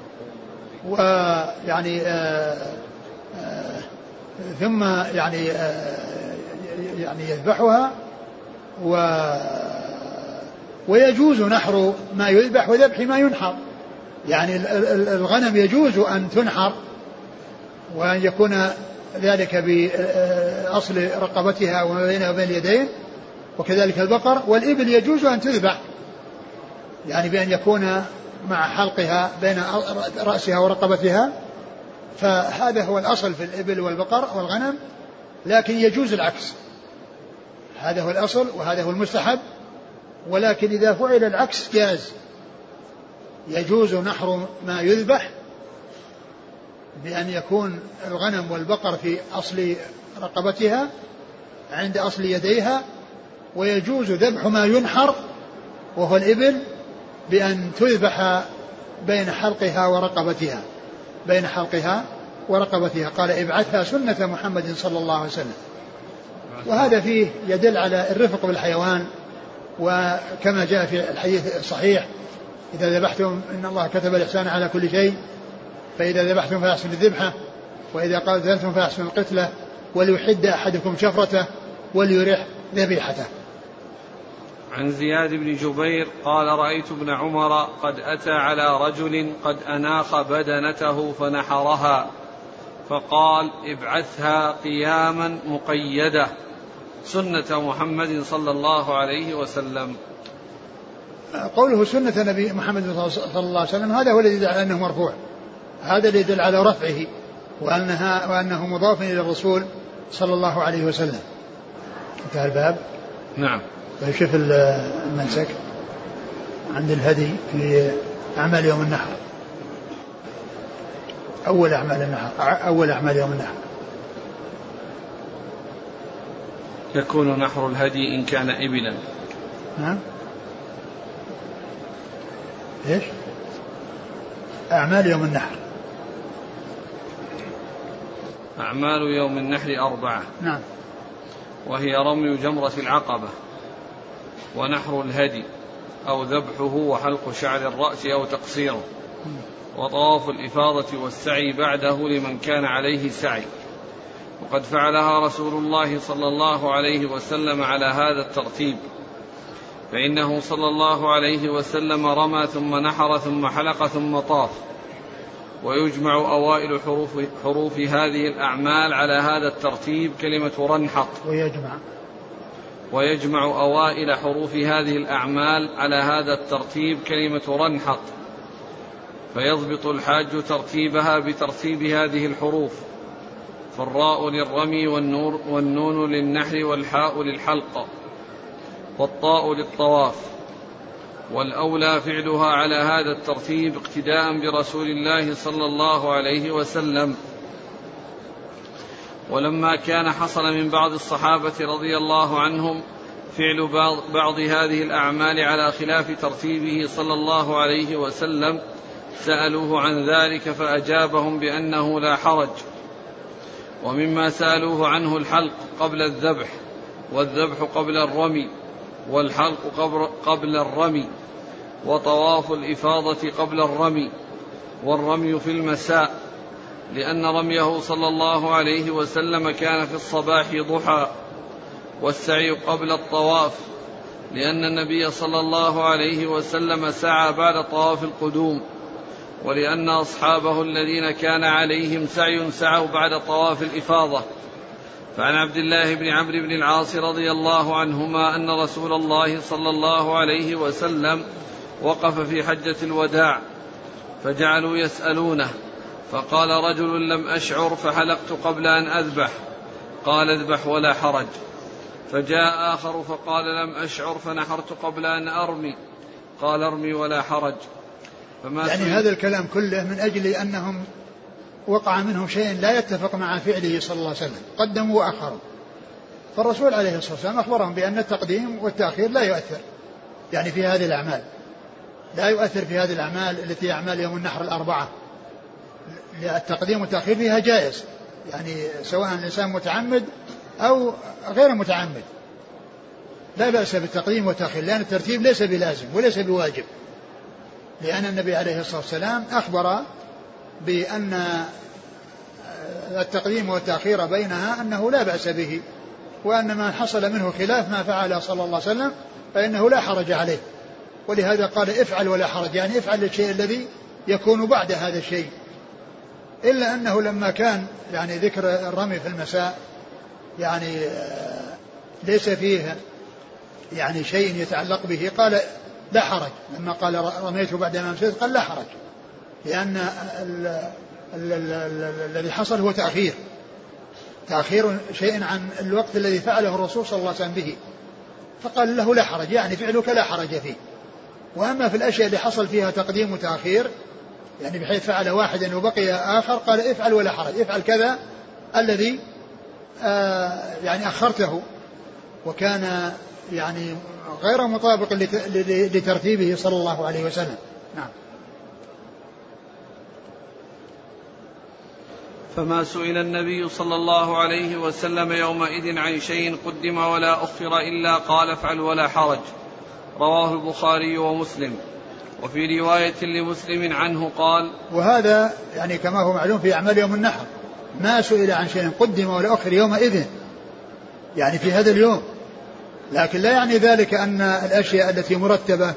ويعني آآ آآ ثم يعني يعني يذبحها، و ويجوز نحر ما يذبح وذبح ما ينحر. يعني الغنم يجوز أن تنحر وأن يكون ذلك بأصل رقبتها وما بينها وبين اليدين، وكذلك البقر. والإبل يجوز أن تذبح يعني بأن يكون مع حلقها بين رأسها ورقبتها، فهذا هو الأصل في الإبل والبقر والغنم. لكن يجوز العكس، هذا هو الأصل وهذا هو المستحب. ولكن إذا فعل العكس جاز، يجوز نحر ما يذبح بأن يكون الغنم والبقر في أصل رقبتها عند أصل يديها، ويجوز ذبح ما ينحر وهو الإبل بأن تذبح بين حلقها ورقبتها بين حلقها ورقبتها. قال ابعثها سنة محمد صلى الله عليه وسلم. وهذا فيه يدل على الرفق بالحيوان، وكما جاء في الحديث الصحيح إذا ذبحتم إن الله كتب الإحسان على كل شيء، فإذا ذبحتم فأحسنوا الذبحة، وإذا قتلتم فأحسنوا القتلة، وليحد أحدكم شفرته وليرح ذبيحته. عن زياد بن جبير قال رأيت ابن عمر قد أتى على رجل قد أناخ بدنته فنحرها فقال ابعثها قياما مقيدة سنة محمد صلى الله عليه وسلم. قوله سنة نبي محمد صلى الله عليه وسلم هذا هو الذي يدل على أنه مرفوع، هذا الذي يدل على رفعه وأنها وأنه مضاف إلى الرسول صلى الله عليه وسلم. انتهى الباب. نعم. فشوف المنسك عند الهدي في أعمال يوم النحر، أول أعمال النحر، أول أعمال يوم النحر يكون نحر الهدي إن كان إبلا. نعم. إيش؟ أعمال يوم النحر. أعمال يوم النحر أربعة. نعم. وهي رمي جمرة العقبة ونحر الهدي أو ذبحه وحلق شعر الرأس أو تقصيره وطواف الإفاضة والسعي بعده لمن كان عليه سعي، وقد فعلها رسول الله صلى الله عليه وسلم على هذا الترتيب، فإنه صلى الله عليه وسلم رمى ثم نحر ثم حلق ثم طاف. ويجمع أوائل حروف, حروف هذه الأعمال على هذا الترتيب كلمة رنحط. ويجمع ويجمع أوائل حروف هذه الأعمال على هذا الترتيب كلمة رنحط، فيضبط الحاج ترتيبها بترتيب هذه الحروف، فالراء للرمي والنور والنون للنحر والحاء للحلق والطاء للطواف، والأولى فعلها على هذا الترتيب اقتداء برسول الله صلى الله عليه وسلم. ولما كان حصل من بعض الصحابة رضي الله عنهم فعل بعض هذه الأعمال على خلاف ترتيبه صلى الله عليه وسلم سألوه عن ذلك فأجابهم بأنه لا حرج. ومما سألوه عنه الحلق قبل الذبح، والذبح قبل الرمي، والحلق قبل الرمي، وطواف الإفاضة قبل الرمي، والرمي في المساء، لأن رميه صلى الله عليه وسلم كان في الصباح ضحى، والسعي قبل الطواف، لأن النبي صلى الله عليه وسلم سعى بعد طواف القدوم، ولأن أصحابه الذين كان عليهم سعي سعوا بعد طواف الإفاضة. فعن عبد الله بن عمرو بن العاص رضي الله عنهما أن رسول الله صلى الله عليه وسلم وقف في حجة الوداع فجعلوا يسألونه، فقال رجل لم أشعر فحلقت قبل أن أذبح، قال اذبح ولا حرج. فجاء آخر فقال لم أشعر فنحرت قبل أن أرمي، قال ارمي ولا حرج. فما يعني هذا الكلام كله من أجل أنهم وقع منهم شيء لا يتفق مع فعله صلى الله عليه وسلم، قدموا وأخروا، فالرسول عليه الصلاة والسلام أخبرهم بأن التقديم والتأخير لا يؤثر، يعني في هذه الأعمال لا يؤثر في هذه الأعمال التي أعمال يوم النحر الأربعة، التقديم والتأخير فيها جائز، يعني سواء الإنسان متعمد أو غير متعمد لا بأس بالتقديم والتأخير، لأن الترتيب ليس بلازم وليس بواجب، لأن النبي عليه الصلاة والسلام أخبر بأن التقديم والتأخير بينها أنه لا بأس به، وأن ما حصل منه خلاف ما فعل صلى الله عليه وسلم فإنه لا حرج عليه، ولهذا قال افعل ولا حرج، يعني افعل الشيء الذي يكون بعد هذا الشيء. إلا أنه لما كان يعني ذكر الرمي في المساء يعني ليس فيه يعني شيء يتعلق به، قال لا حرج، لما قال رميته بعد ما مسيت قال لا حرج، لأن الذي حصل هو تأخير تأخير شيء عن الوقت الذي فعله الرسول صلى الله عليه وسلم به، فقال له لا حرج، يعني فعلك لا حرج فيه. وأما في الأشياء اللي حصل فيها تقديم وتأخير، يعني بحيث فعل واحدا وبقي آخر، قال افعل ولا حرج، افعل كذا الذي آه يعني أخرته وكان يعني غير مطابق لترتيبه صلى الله عليه وسلم. نعم. فما سئل النبي صلى الله عليه وسلم يومئذ عن شيء قدم ولا أخر إلا قال افعل ولا حرج، رواه البخاري ومسلم. وفي رواية لمسلم عنه قال، وهذا يعني كما هو معلوم في أعمال يوم النحر، ما سئل عن شيء قدم ولا أخر يومئذ، يعني في هذا اليوم لكن لا يعني ذلك أن الأشياء التي مرتبة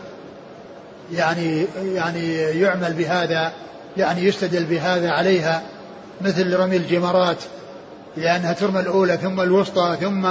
يعني يعني يعمل بهذا، يعني يستدل بهذا عليها، مثل رمي الجمرات لأنها ترمى الأولى ثم الوسطى ثم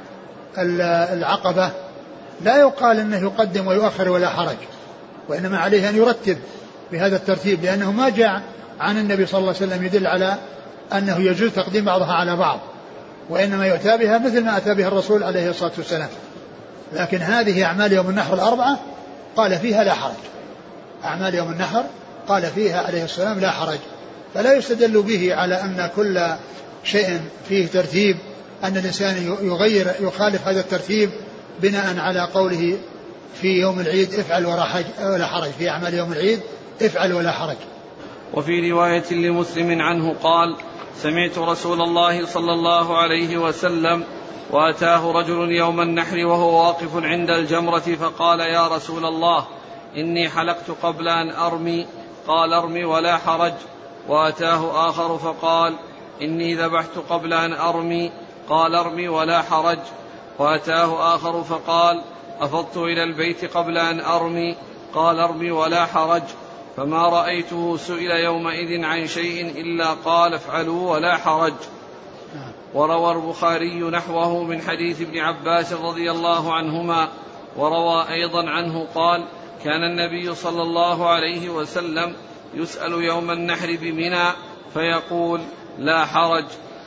العقبة، لا يقال أنه يقدم ويؤخر ولا حرج، وإنما عليه أن يرتب بهذا الترتيب، لأنه ما جاء عن النبي صلى الله عليه وسلم يدل على أنه يجوز تقديم بعضها على بعض، وإنما يؤتى بها مثل ما أتى بها الرسول عليه الصلاة والسلام. لكن هذه أعمال يوم النحر الأربعة قال فيها لا حرج، أعمال يوم النحر قال فيها عليه السلام لا حرج، فلا يستدل به على أن كل شيء فيه ترتيب أن الإنسان يغير يخالف هذا الترتيب بناء على قوله في يوم العيد افعل ولا حرج، في أعمال يوم العيد افعل ولا حرج. وفي رواية لمسلم عنه قال: سمعت رسول الله صلى الله عليه وسلم وأتاه رجل يوم النحر وهو واقف عند الجمرة فقال: يا رسول الله إني حلقت قبل أن أرمي، قال: ارمي ولا حرج. وأتاه آخر فقال: إني ذبحت قبل أن أرمي، قال: ارمي ولا حرج. وأتاه آخر فقال: أفضت إلى البيت قبل أن أرمي، قال: ارمي ولا حرج. فما رأيته سئل يومئذ عن شيء إلا قال: افعلوا ولا حرج. وروى البخاري نحوه من حديث ابن عباس رضي الله عنهما. وروى أيضا عنه قال: كان النبي صلى الله عليه وسلم يسأل يوم النحر بمنى فيقول: لا حرج.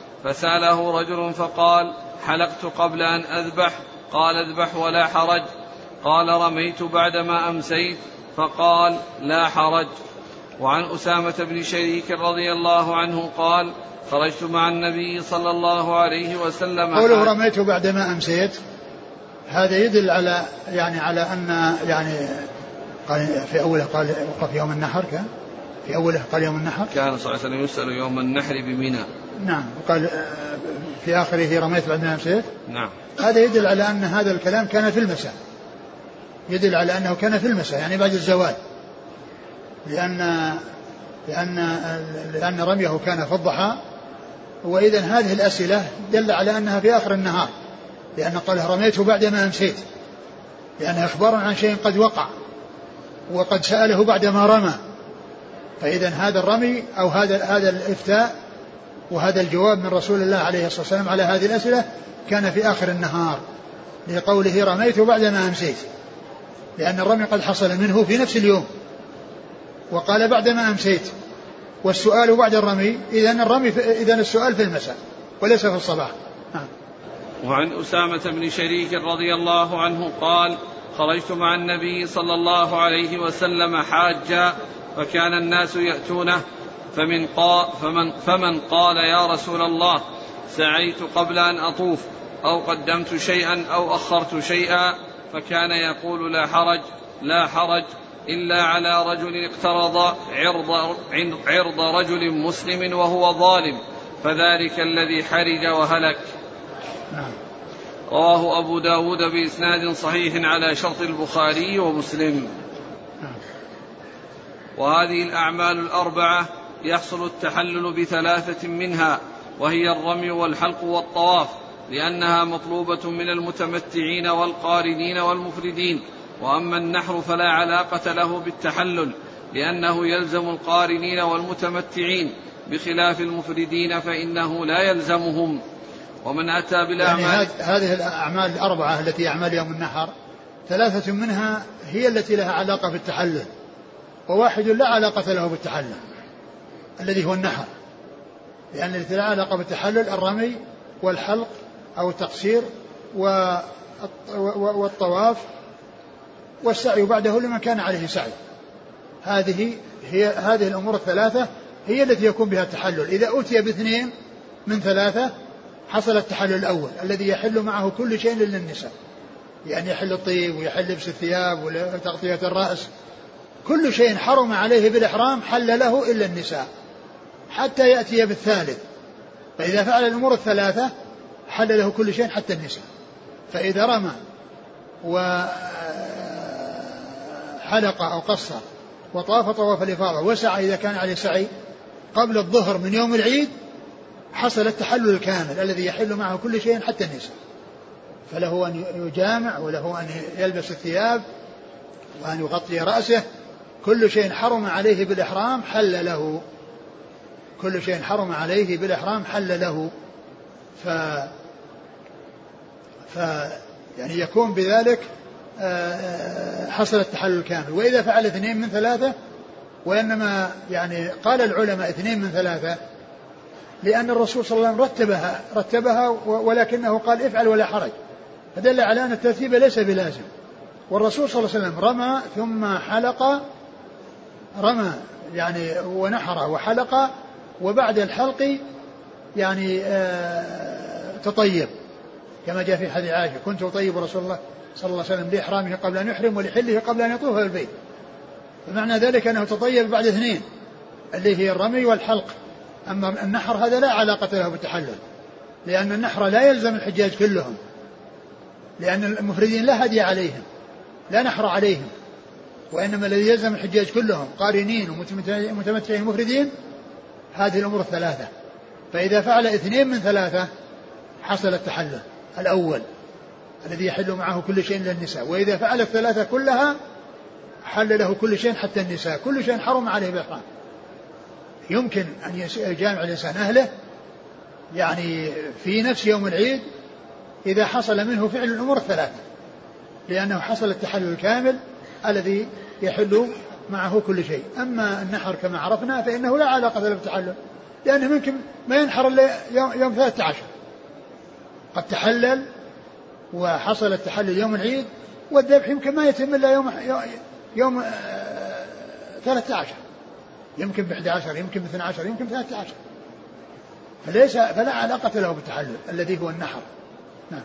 فسأله رجل فقال: حلقت قبل أن أذبح، قال: اذبح ولا حرج. قال: رميت بعدما أمسيت، فقال: لا حرج. وعن أسامة بن شريك رضي الله عنه قال: خرجت مع النبي صلى الله عليه وسلم. قوله رميت بعدما أمسيت هذا يدل على يعني على أن يعني قال في أوله قال وقف يوم النحر، كان في أوله قال يوم النحر كان صلى الله عليه وسلم يسأل يوم النحر بمنى. نعم. وقال في آخره رميت بعدما أمسيت. نعم. هذا يدل على أن هذا الكلام كان في المساء، يدل على أنه كان في المساء يعني بعد الزوال، لأن لأن لأن رميه كان في الضحى، وإذا هذه الأسئلة دل على أنها في آخر النهار، لأن قال رميت بعدما أمسيت، لأنها إخبار عن شيء قد وقع وقد سأله بعدما رمى، فإذا هذا الرمي أو هذا هذا الإفتاء وهذا الجواب من رسول الله عليه الصلاة والسلام على هذه الأسئلة كان في آخر النهار، لقوله رميت بعدما أمسيت، لأن الرمي قد حصل منه في نفس اليوم، وقال بعدما أمسيت، والسؤال بعد الرمي، إذن الرمي إذن السؤال في المساء وليس في الصباح. ها. وعن أسامة بن شريك رضي الله عنه قال: خرجت مع النبي صلى الله عليه وسلم حاجا، فكان الناس يأتونه فمن قال, فمن, فمن قال: يا رسول الله سعيت قبل أن أطوف، أو قدمت شيئا أو أخرت شيئا، فكان يقول: لا حرج لا حرج، إلا على رجل اقترض عرض, عرض رجل مسلم وهو ظالم، فذلك الذي حرج وهلك. نعم. رواه أبو داود بإسناد صحيح على شرط البخاري ومسلم. نعم. وهذه الأعمال الأربعة يحصل التحلل بثلاثة منها، وهي الرمي والحلق والطواف، لأنها مطلوبة من المتمتعين والقارنين والمفردين. وأما النحر فلا علاقة له بالتحلل، لأنه يلزم القارنين والمتمتعين، بخلاف المفردين فإنه لا يلزمهم. ومن أتى بالأعمال يعني هذه الأعمال الأربعة التي أعمال يوم النحر ثلاثة منها هي التي لها علاقة بالتحلل، وواحد لا علاقة له بالتحلل الذي هو النحر، لأن التي لا علاقة بالتحلل الرمي والحلق أو التقصير والطواف والسعي بعده لمن كان عليه سعي. هذه هي هذه الأمور الثلاثة هي التي يكون بها التحلل. إذا أتي باثنين من ثلاثة حصل التحلل الأول الذي يحل معه كل شيء إلا النساء، يعني يحل الطيب ويحل لبس الثياب وتغطية الرأس، كل شيء حرم عليه بالإحرام حل له إلا النساء حتى يأتي بالثالث، فإذا فعل الأمور الثلاثة حل له كل شيء حتى النساء. فإذا رمى وحلق أو قصر وطاف طواف الإفاضة وسعى إذا كان عليه سعي قبل الظهر من يوم العيد حصل التحلل الكامل الذي يحل معه كل شيء حتى النساء. فله أن يجامع وله أن يلبس الثياب وأن يغطي رأسه. كل شيء حرم عليه بالإحرام حل له، كل شيء حرم عليه بالإحرام حل له. ف, ف يعني يكون بذلك حصل التحلل الكامل. وإذا فعل اثنين من ثلاثة، وإنما يعني قال العلماء اثنين من ثلاثة لأن الرسول صلى الله عليه وسلم رتبها, رتبها ولكنه قال افعل ولا حرج، فدل على أن الترتيب ليس بلازم. والرسول صلى الله عليه وسلم رمى ثم حلق، رمى يعني ونحر وحلق، وبعد الحلق يعني آه تطيب كما جاء في حديث عائشة: كنت أطيب رسول الله صلى الله عليه وسلم لإحرامه قبل أن يحرم ولحله قبل أن يطوف بالبيت. فمعنى ذلك أنه تطيب بعد اثنين اللي هي الرمي والحلق. أما النحر هذا لا علاقة له بالتحلل، لأن النحر لا يلزم الحجاج كلهم، لأن المفردين لا هدي عليهم، لا نحر عليهم، وإنما الذي يلزم الحجاج كلهم قارنين ومتمتعين مفردين هذه الأمور الثلاثة. فإذا فعل اثنين من ثلاثة حصل التحلل الأول الذي يحل معه كل شيء إلا النساء. وإذا فعل الثلاثة كلها حل له كل شيء حتى النساء، كل شيء حرم عليه بالإحرام. يمكن أن يجامع الإنسان أهله يعني في نفس يوم العيد إذا حصل منه فعل الأمور الثلاثة، لأنه حصل التحلل الكامل الذي يحل معه كل شيء. أما النحر كما عرفنا فإنه لا علاقة له بالتحلل، لأنه ممكن ما ينحر إلا يوم ثلاثة عشر، قد تحلل وحصل التحلل يوم العيد، والذبح يمكن ما يتم إلا يوم يوم ثلاثة عشر، يمكن بإحدى عشر، يمكن باثنى عشر، يمكن بثلاثة عشر، فليس فلا علاقة له بالتحلل الذي هو النحر. نعم.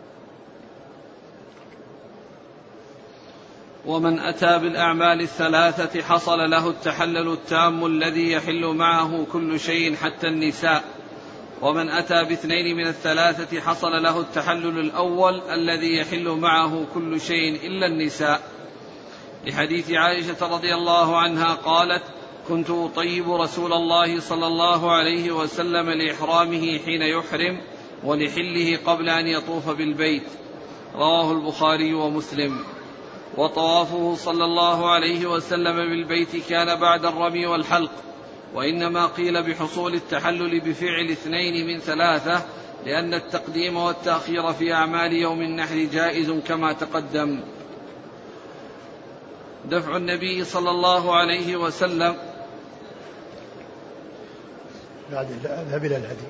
ومن أتى بالأعمال الثلاثة حصل له التحلل التام الذي يحل معه كل شيء حتى النساء. ومن أتى باثنين من الثلاثة حصل له التحلل الأول الذي يحل معه كل شيء إلا النساء، لحديث عائشة رضي الله عنها قالت: كنت أطيب رسول الله صلى الله عليه وسلم لإحرامه حين يحرم ولحله قبل أن يطوف بالبيت. رواه البخاري ومسلم. وطوافه صلى الله عليه وسلم بالبيت كان بعد الرمي والحلق، وإنما قيل بحصول التحلل بفعل اثنين من ثلاثة، لأن التقديم والتأخير في أعمال يوم النحر جائز كما تقدم. دفع النبي صلى الله عليه وسلم بعد الذهاب إلى الهدي،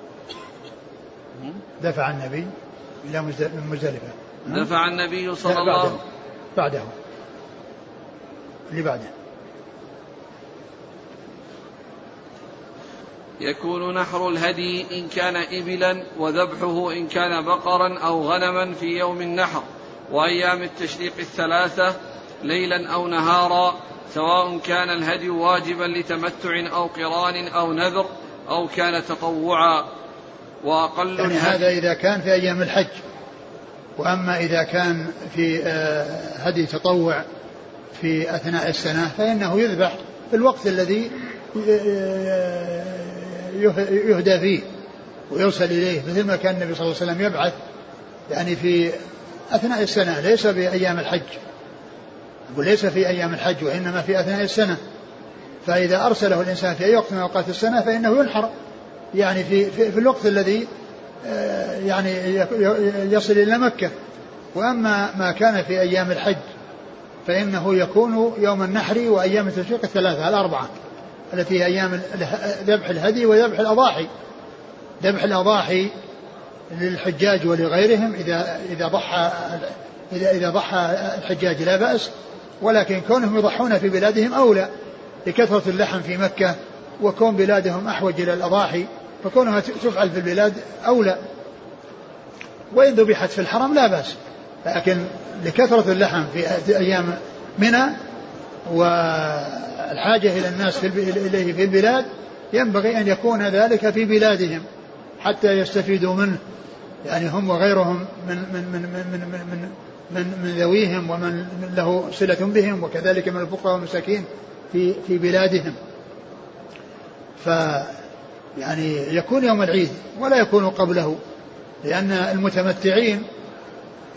دفع النبي إلى مزدلفة، دفع النبي صلى الله عليه وسلم بعده اللي بعده يكون نحر الهدي إن كان إبلا، وذبحه إن كان بقرا أو غنما في يوم النحر، وأيام التشريق الثلاثة ليلا أو نهارا، سواء كان الهدي واجبا لتمتع أو قران أو نذر أو كان تطوعا. وأقل يعني هذا إذا كان في أيام الحج. وأما إذا كان في هدي تطوع في أثناء السنة فإنه يذبح في الوقت الذي يهدى فيه ويوصل إليه، مثل ما كان النبي صلى الله عليه وسلم يبعث يعني في أثناء السنة، ليس بأيام الحج، وليس في أيام الحج وإنما في أثناء السنة. فإذا أرسله الإنسان في أي وقت من أوقات السنة فإنه ينحر يعني في, في, في الوقت الذي يعني يصل إلى مكة. وأما ما كان في أيام الحج فإنه يكون يوم النحر وأيام التشريق الثلاثة الأربعة التي هي أيام ذبح الهدي وذبح الأضاحي. ذبح الأضاحي للحجاج ولغيرهم إذا إذا ضحى إذا إذا ضحى الحجاج لا بأس، ولكن كونهم يضحون في بلادهم أولى لكثرة اللحم في مكة، وكون بلادهم أحوج إلى الأضاحي فكونها تفعل في البلاد أولى. وإن ذبحت في الحرم لا بأس، لكن لكثرة اللحم في أيام منى والحاجة إلى الناس إليه في البلاد ينبغي أن يكون ذلك في بلادهم حتى يستفيدوا منه، يعني هم وغيرهم من من من من من من, من, من ذويهم ومن له صلة بهم، وكذلك من الفقراء والمساكين في في بلادهم. ف يعني يكون يوم العيد ولا يكون قبله، لأن المتمتعين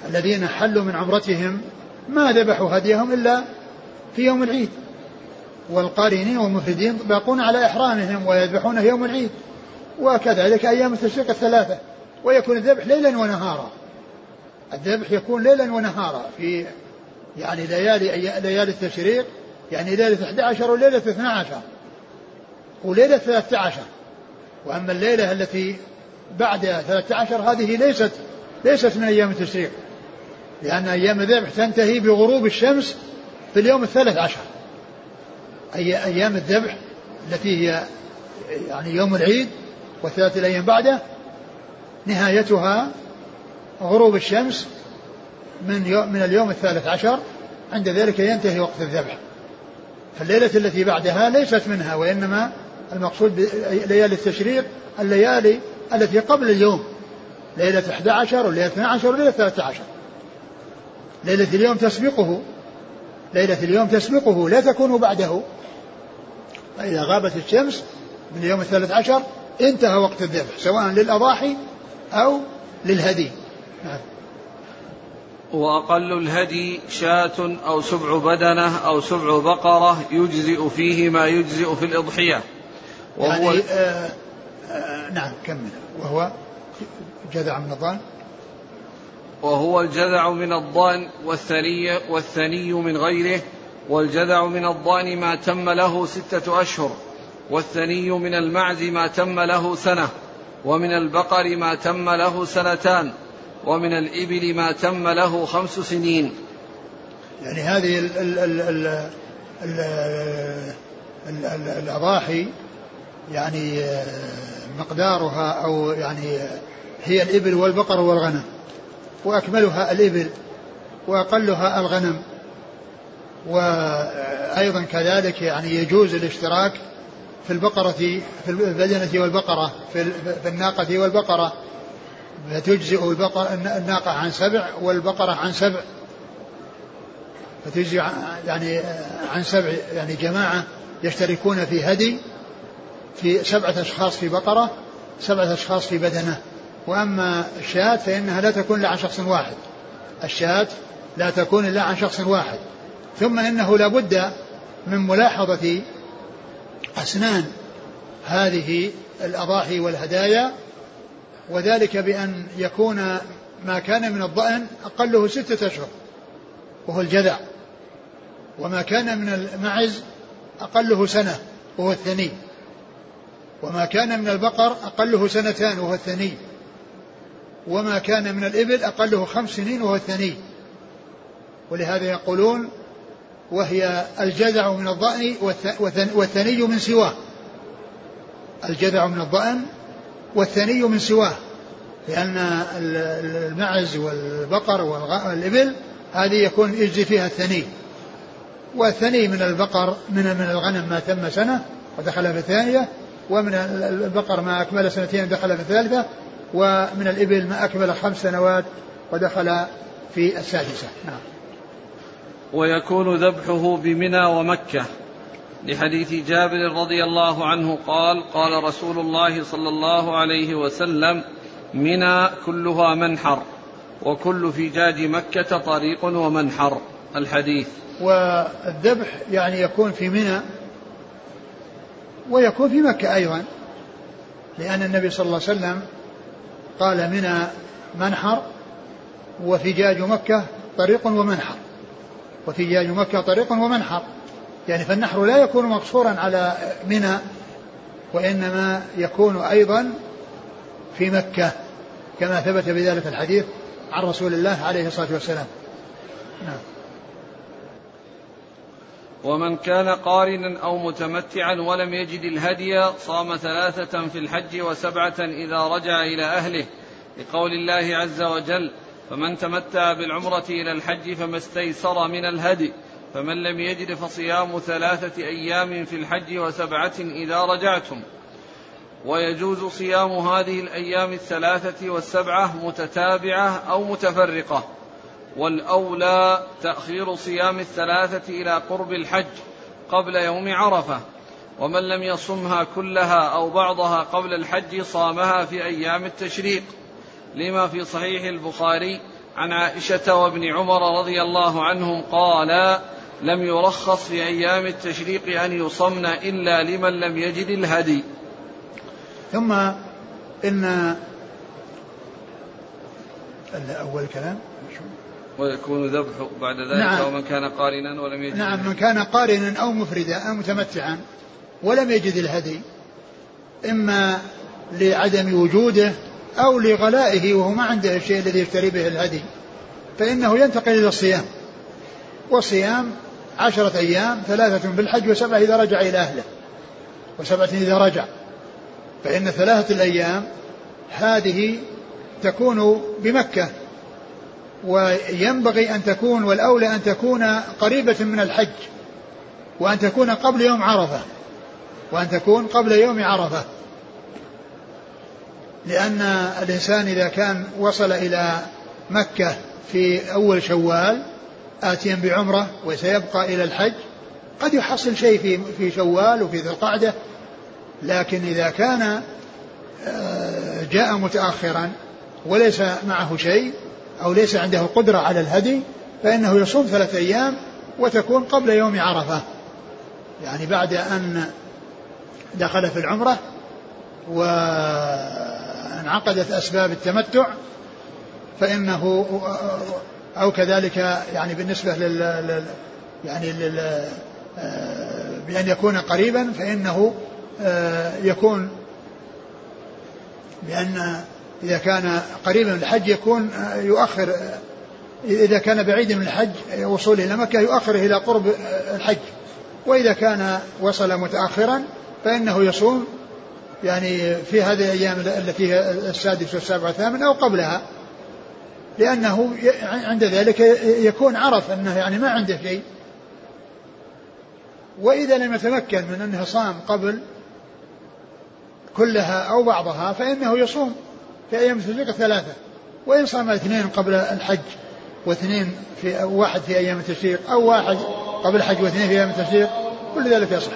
الذين حلوا من عمرتهم ما ذبحوا هديهم إلا في يوم العيد، والقارنين والمفردين باقون على إحرامهم ويذبحونه يوم العيد، وكذلك أيام التشريق الثلاثة. ويكون الذبح ليلا ونهارا، الذبح يكون ليلا ونهارا في يعني ليالي ليالي التشريق، يعني ليلة إحدى عشر وليلة اثنى عشر وليلة ثلاثة عشر. وأما الليلة التي بعد ثلاثة عشر هذه ليست ليست من أيام التشريق، لأن أيام الذبح تنتهي بغروب الشمس في اليوم الثالث عشر. أي أيام الذبح التي هي يعني يوم العيد وثلاثة الأيام بعده نهايتها غروب الشمس من يوم من اليوم الثالث عشر، عند ذلك ينتهي وقت الذبح. فالليلة التي بعدها ليست منها، وإنما المقصود بليالي التشريق الليالي التي قبل اليوم، ليلة إحدى عشر وليلة اثنى عشر وليلة ثلاثة عشر. ليلة اليوم تسبقه ليلة اليوم تسبقه لا تكون بعده. فإذا غابت الشمس من اليوم الثالث عشر انتهى وقت الذبح، سواء للأضاحي أو للهدي. نعم. وأقل الهدي شاة أو سبع بدنة أو سبع بقرة يجزئ فيه ما يجزئ في الإضحية، وهو يعني آه آه نعم كمل. وهو جذع من الضأن وهو الجذع من الضأن والثني, والثني من غيره. والجذع من الضأن ما تم له ستة أشهر، والثني من المعز ما تم له سنة، ومن البقر ما تم له سنتان، ومن الإبل ما تم له خمس سنين. يعني هذه ال ال ال ال ال ال ال الأضاحي يعني مقدارها أو يعني هي الإبل والبقر والغنم، وأكملها الإبل وأقلها الغنم. وأيضا كذلك يعني يجوز الاشتراك في البقرة في البدنة والبقرة في الناقة والبقرة، فتجزئ الناقة عن سبع والبقرة عن سبع، فتجزئ يعني عن سبع، يعني جماعة يشتركون في هدي، في سبعة أشخاص في بقرة، سبعة أشخاص في بدنة. وأما الشاة فإنها لا تكون إلا عن شخص واحد، الشاة لا تكون إلا عن شخص واحد. ثم إنه لا بد من ملاحظة أسنان هذه الأضاحي والهدايا، وذلك بأن يكون ما كان من الضأن أقله ستة أشهر وهو الجذع، وما كان من المعز أقله سنة وهو الثني، وما كان من البقر أقله سنتان وهو الثني، وما كان من الإبل أقله خمس سنين وهو الثني. ولهذا يقولون وهي الجذع من الضأن والثني من سواه، الجذع من الضأن والثني من سواه، لأن المعز والبقر والإبل هذه يكون يجزي فيها الثني، والثني من البقر من من الغنم ما تم سنة ودخل في الثانية، ومن البقر ما أكمل سنتين دخل في الثالثة، ومن الإبل ما أكمل خمس سنوات ودخل في السادسة. نعم. ويكون ذبحه بمنى ومكة، لحديث جابر رضي الله عنه قال قال رسول الله صلى الله عليه وسلم: منى كلها منحر، وكل فجاج مكة طريق ومنحر. الحديث. والذبح يعني يكون في منى ويكون في مكة أيضا، لأن النبي صلى الله عليه وسلم قال منى منحر وفجاج مكة طريق ومنحر، وفجاج مكة طريق ومنحر، يعني فالنحر لا يكون مقصورا على منى، وإنما يكون أيضا في مكة كما ثبت بذلك الحديث عن رسول الله عليه الصلاة والسلام. نعم. ومن كان قارنا أو متمتعا ولم يجد الهدي صام ثلاثة في الحج وسبعة إذا رجع إلى أهله، لقول الله عز وجل: فمن تمتع بالعمرة إلى الحج فما استيسر من الهدي، فمن لم يجد فصيام ثلاثة أيام في الحج وسبعة إذا رجعتم. ويجوز صيام هذه الأيام الثلاثة والسبعة متتابعة أو متفرقة، والأولى تأخير صيام الثلاثة إلى قرب الحج قبل يوم عرفة، ومن لم يصمها كلها أو بعضها قبل الحج صامها في أيام التشريق، لما في صحيح البخاري عن عائشة وابن عمر رضي الله عنهم قال لم يرخص في أيام التشريق أن يصمن إلا لمن لم يجد الهدي. ثم إن أول كلام ويكون ذبح بعد ذلك. نعم. ومن كان قارنا ولم يجد نعم الهدي. من كان قارنا أو مفردا أو متمتعا ولم يجد الهدي إما لعدم وجوده أو لغلائه وهو ما عنده الشيء الذي يشتري به الهدي فإنه ينتقل إلى الصيام، والصيام عشرة أيام، ثلاثة بالحج وسبعة إذا رجع إلى أهله وسبعة إذا رجع. فإن ثلاثة الأيام هذه تكون بمكة، وينبغي أن تكون والأولى أن تكون قريبة من الحج، وأن تكون قبل يوم عرفة وأن تكون قبل يوم عرفة لأن الإنسان إذا كان وصل إلى مكة في أول شوال آتيا بعمرة وسيبقى إلى الحج قد يحصل شيء في في شوال وفي ذي القعدة، لكن إذا كان جاء متأخرا وليس معه شيء أو ليس عنده قدرة على الهدي فإنه يصوم ثلاثة أيام وتكون قبل يوم عرفة، يعني بعد أن دخل في العمرة وانعقدت أسباب التمتع فإنه أو كذلك يعني بالنسبة لل يعني لل بأن يكون قريبا فإنه يكون بأن إذا كان قريبا من الحج يكون يؤخر، إذا كان بعيدا من الحج وصوله إلى مكة يؤخره إلى قرب الحج، وإذا كان وصل متأخرا فإنه يصوم يعني في هذه الأيام التي هي السادس والسابع والثامن أو قبلها، لأنه عند ذلك يكون عرف أنه يعني ما عنده شيء. وإذا لم يتمكن من أنه صام قبل كلها أو بعضها فإنه يصوم في أيام التشريق ثلاثة، وإن صام اثنين قبل الحج واثنين في واحد في أيام التشريق أو واحد قبل الحج واثنين في أيام التشريق كل ذلك يصح.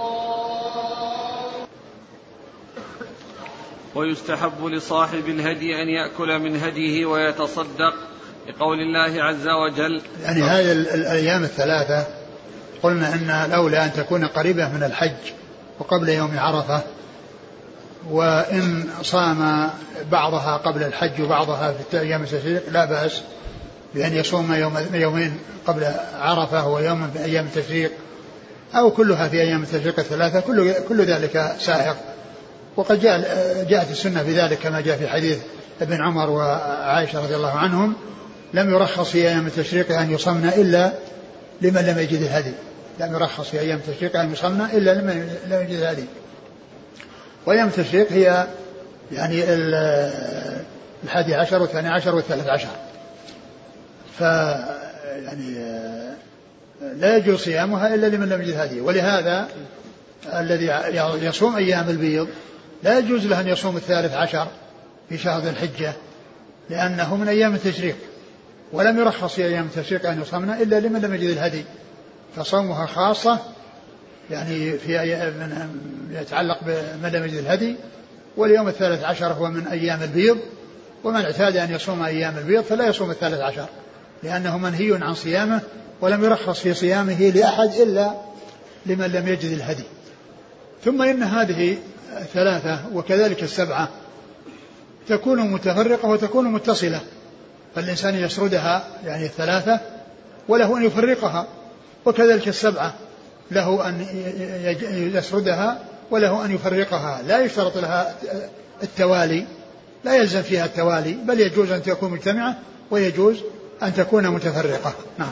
ويستحب لصاحب الهدي أن يأكل من هديه ويتصدق لقول الله عز وجل. يعني هذه الأيام الثلاثة قلنا أن الأولى أن تكون قريبة من الحج وقبل يوم عرفة، وإن صام بعضها قبل الحج وبعضها في أيام التشريق لا بأس بأن يصوم يوم يومين قبل عرفة ويوم في أيام التشريق أو كلها في أيام التشريق الثلاثة، كل, كل ذلك سائغ. وقد جاء جاءت السنة في ذلك كما جاء في حديث ابن عمر وعائشة رضي الله عنهم لم يرخص في أيام التشريق أن يصمنا إلا لمن لم يجد الهدي، لم يرخص في أيام التشريق أن يصمنا إلا لمن لم يجد الهدي. وأيام التشريق هي يعني الحادي عشر والثاني عشر والثالث عشر، ف يعني لا يجوز صيامها إلا لمن لم يجد الهدي. ولهذا الذي يصوم أيام البيض لا يجوز له أن يصوم الثالث عشر في شهر ذي الحجة لأنه من أيام التشريق، ولم يرخص في أيام التشريق أن يصومنا إلا لمن لم يجد الهدي، فصومها خاصة يعني في من يتعلق بمن لم يجد الهدي. واليوم الثالث عشر هو من أيام البيض، ومن اعتاد أن يصوم أيام البيض فلا يصوم الثالث عشر لأنه منهي عن صيامه ولم يرخص في صيامه لأحد إلا لمن لم يجد الهدي. ثم إن هذه الثلاثة وكذلك السبعة تكون متفرقة وتكون متصلة، فالإنسان يسردها يعني الثلاثة وله أن يفرقها، وكذلك السبعة له أن يسردها وله أن يفرقها، لا يشترط لها التوالي، لا يلزم فيها التوالي، بل يجوز أن تكون مجتمعة ويجوز أن تكون متفرقة. نعم.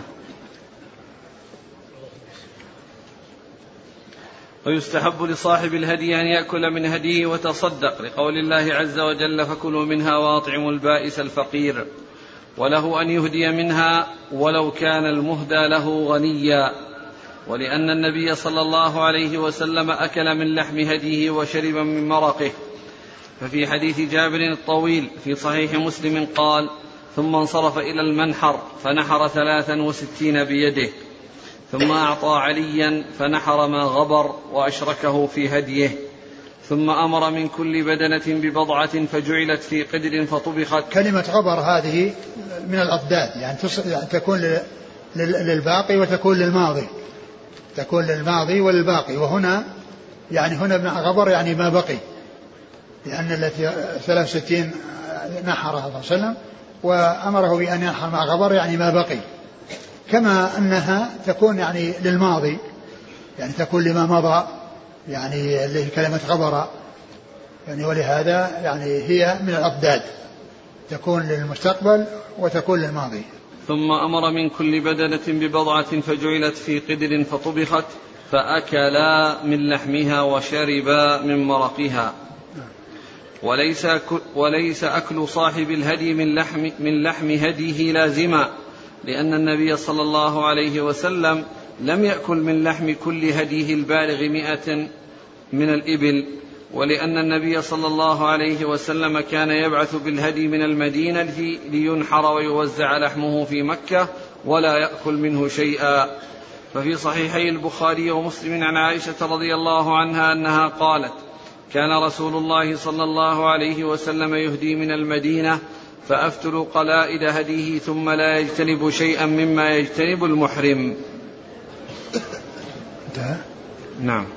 ويستحب لصاحب الهدي أن يأكل من هديه وتصدق لقول الله عز وجل فكلوا منها وأطعموا البائس الفقير، وله أن يهدي منها ولو كان المهدى له غنيا، ولأن النبي صلى الله عليه وسلم أكل من لحم هديه وشرب من مرقه. ففي حديث جابر الطويل في صحيح مسلم قال ثم انصرف إلى المنحر فنحر ثلاثا وستين بيده، ثم أعطى عليا فنحر ما غبر وأشركه في هديه، ثم أمر من كل بدنة ببضعة فجعلت في قدر فطبخت. كلمة غبر هذه من الأضداد، يعني تكون للباقي وتكون للماضي، تكون للماضي وللباقي. وهنا يعني هنا ابن غبر يعني ما بقي، لأن التي ثلاث وستين نحرها صلى الله عليه وسلم وأمره بأن ينحر مع غبر يعني ما بقي. كما أنها تكون يعني للماضي، يعني تكون لما مضى، يعني اللي هي كلمة غبر يعني، ولهذا يعني هي من الأضداد، تكون للمستقبل وتكون للماضي. ثم أمر من كل بدنة ببضعة فجعلت في قدر فطبخت فأكلا من لحمها وشربا من مرقها. وليس, وليس أكل صاحب الهدي من لحم, من لحم هديه لازما، لأن النبي صلى الله عليه وسلم لم يأكل من لحم كل هديه البالغ مئة من الإبل، ولأن النبي صلى الله عليه وسلم كان يبعث بالهدي من المدينة لينحر ويوزع لحمه في مكة ولا يأكل منه شيئا. ففي صحيحي البخاري ومسلم عن عائشة رضي الله عنها أنها قالت: كان رسول الله صلى الله عليه وسلم يهدي من المدينة فأفتل قلائد هديه ثم لا يجتنب شيئا مما يجتنب المحرم. نعم.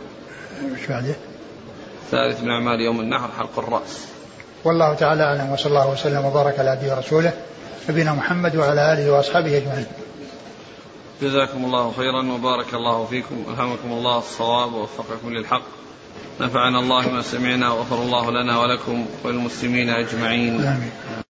ثالث من أعمال يوم النحر حلق الرأس. والله تعالى أعلم، وصلى الله وسلم وبارك على عبده ورسوله نبينا محمد وعلى آله وأصحابه أجمعين. جزاكم الله خيرا وبارك الله فيكم، ألهمكم الله الصواب ووفقكم للحق، نفعنا الله ما سمعنا وغفر الله لنا ولكم وللمسلمين أجمعين. آمين.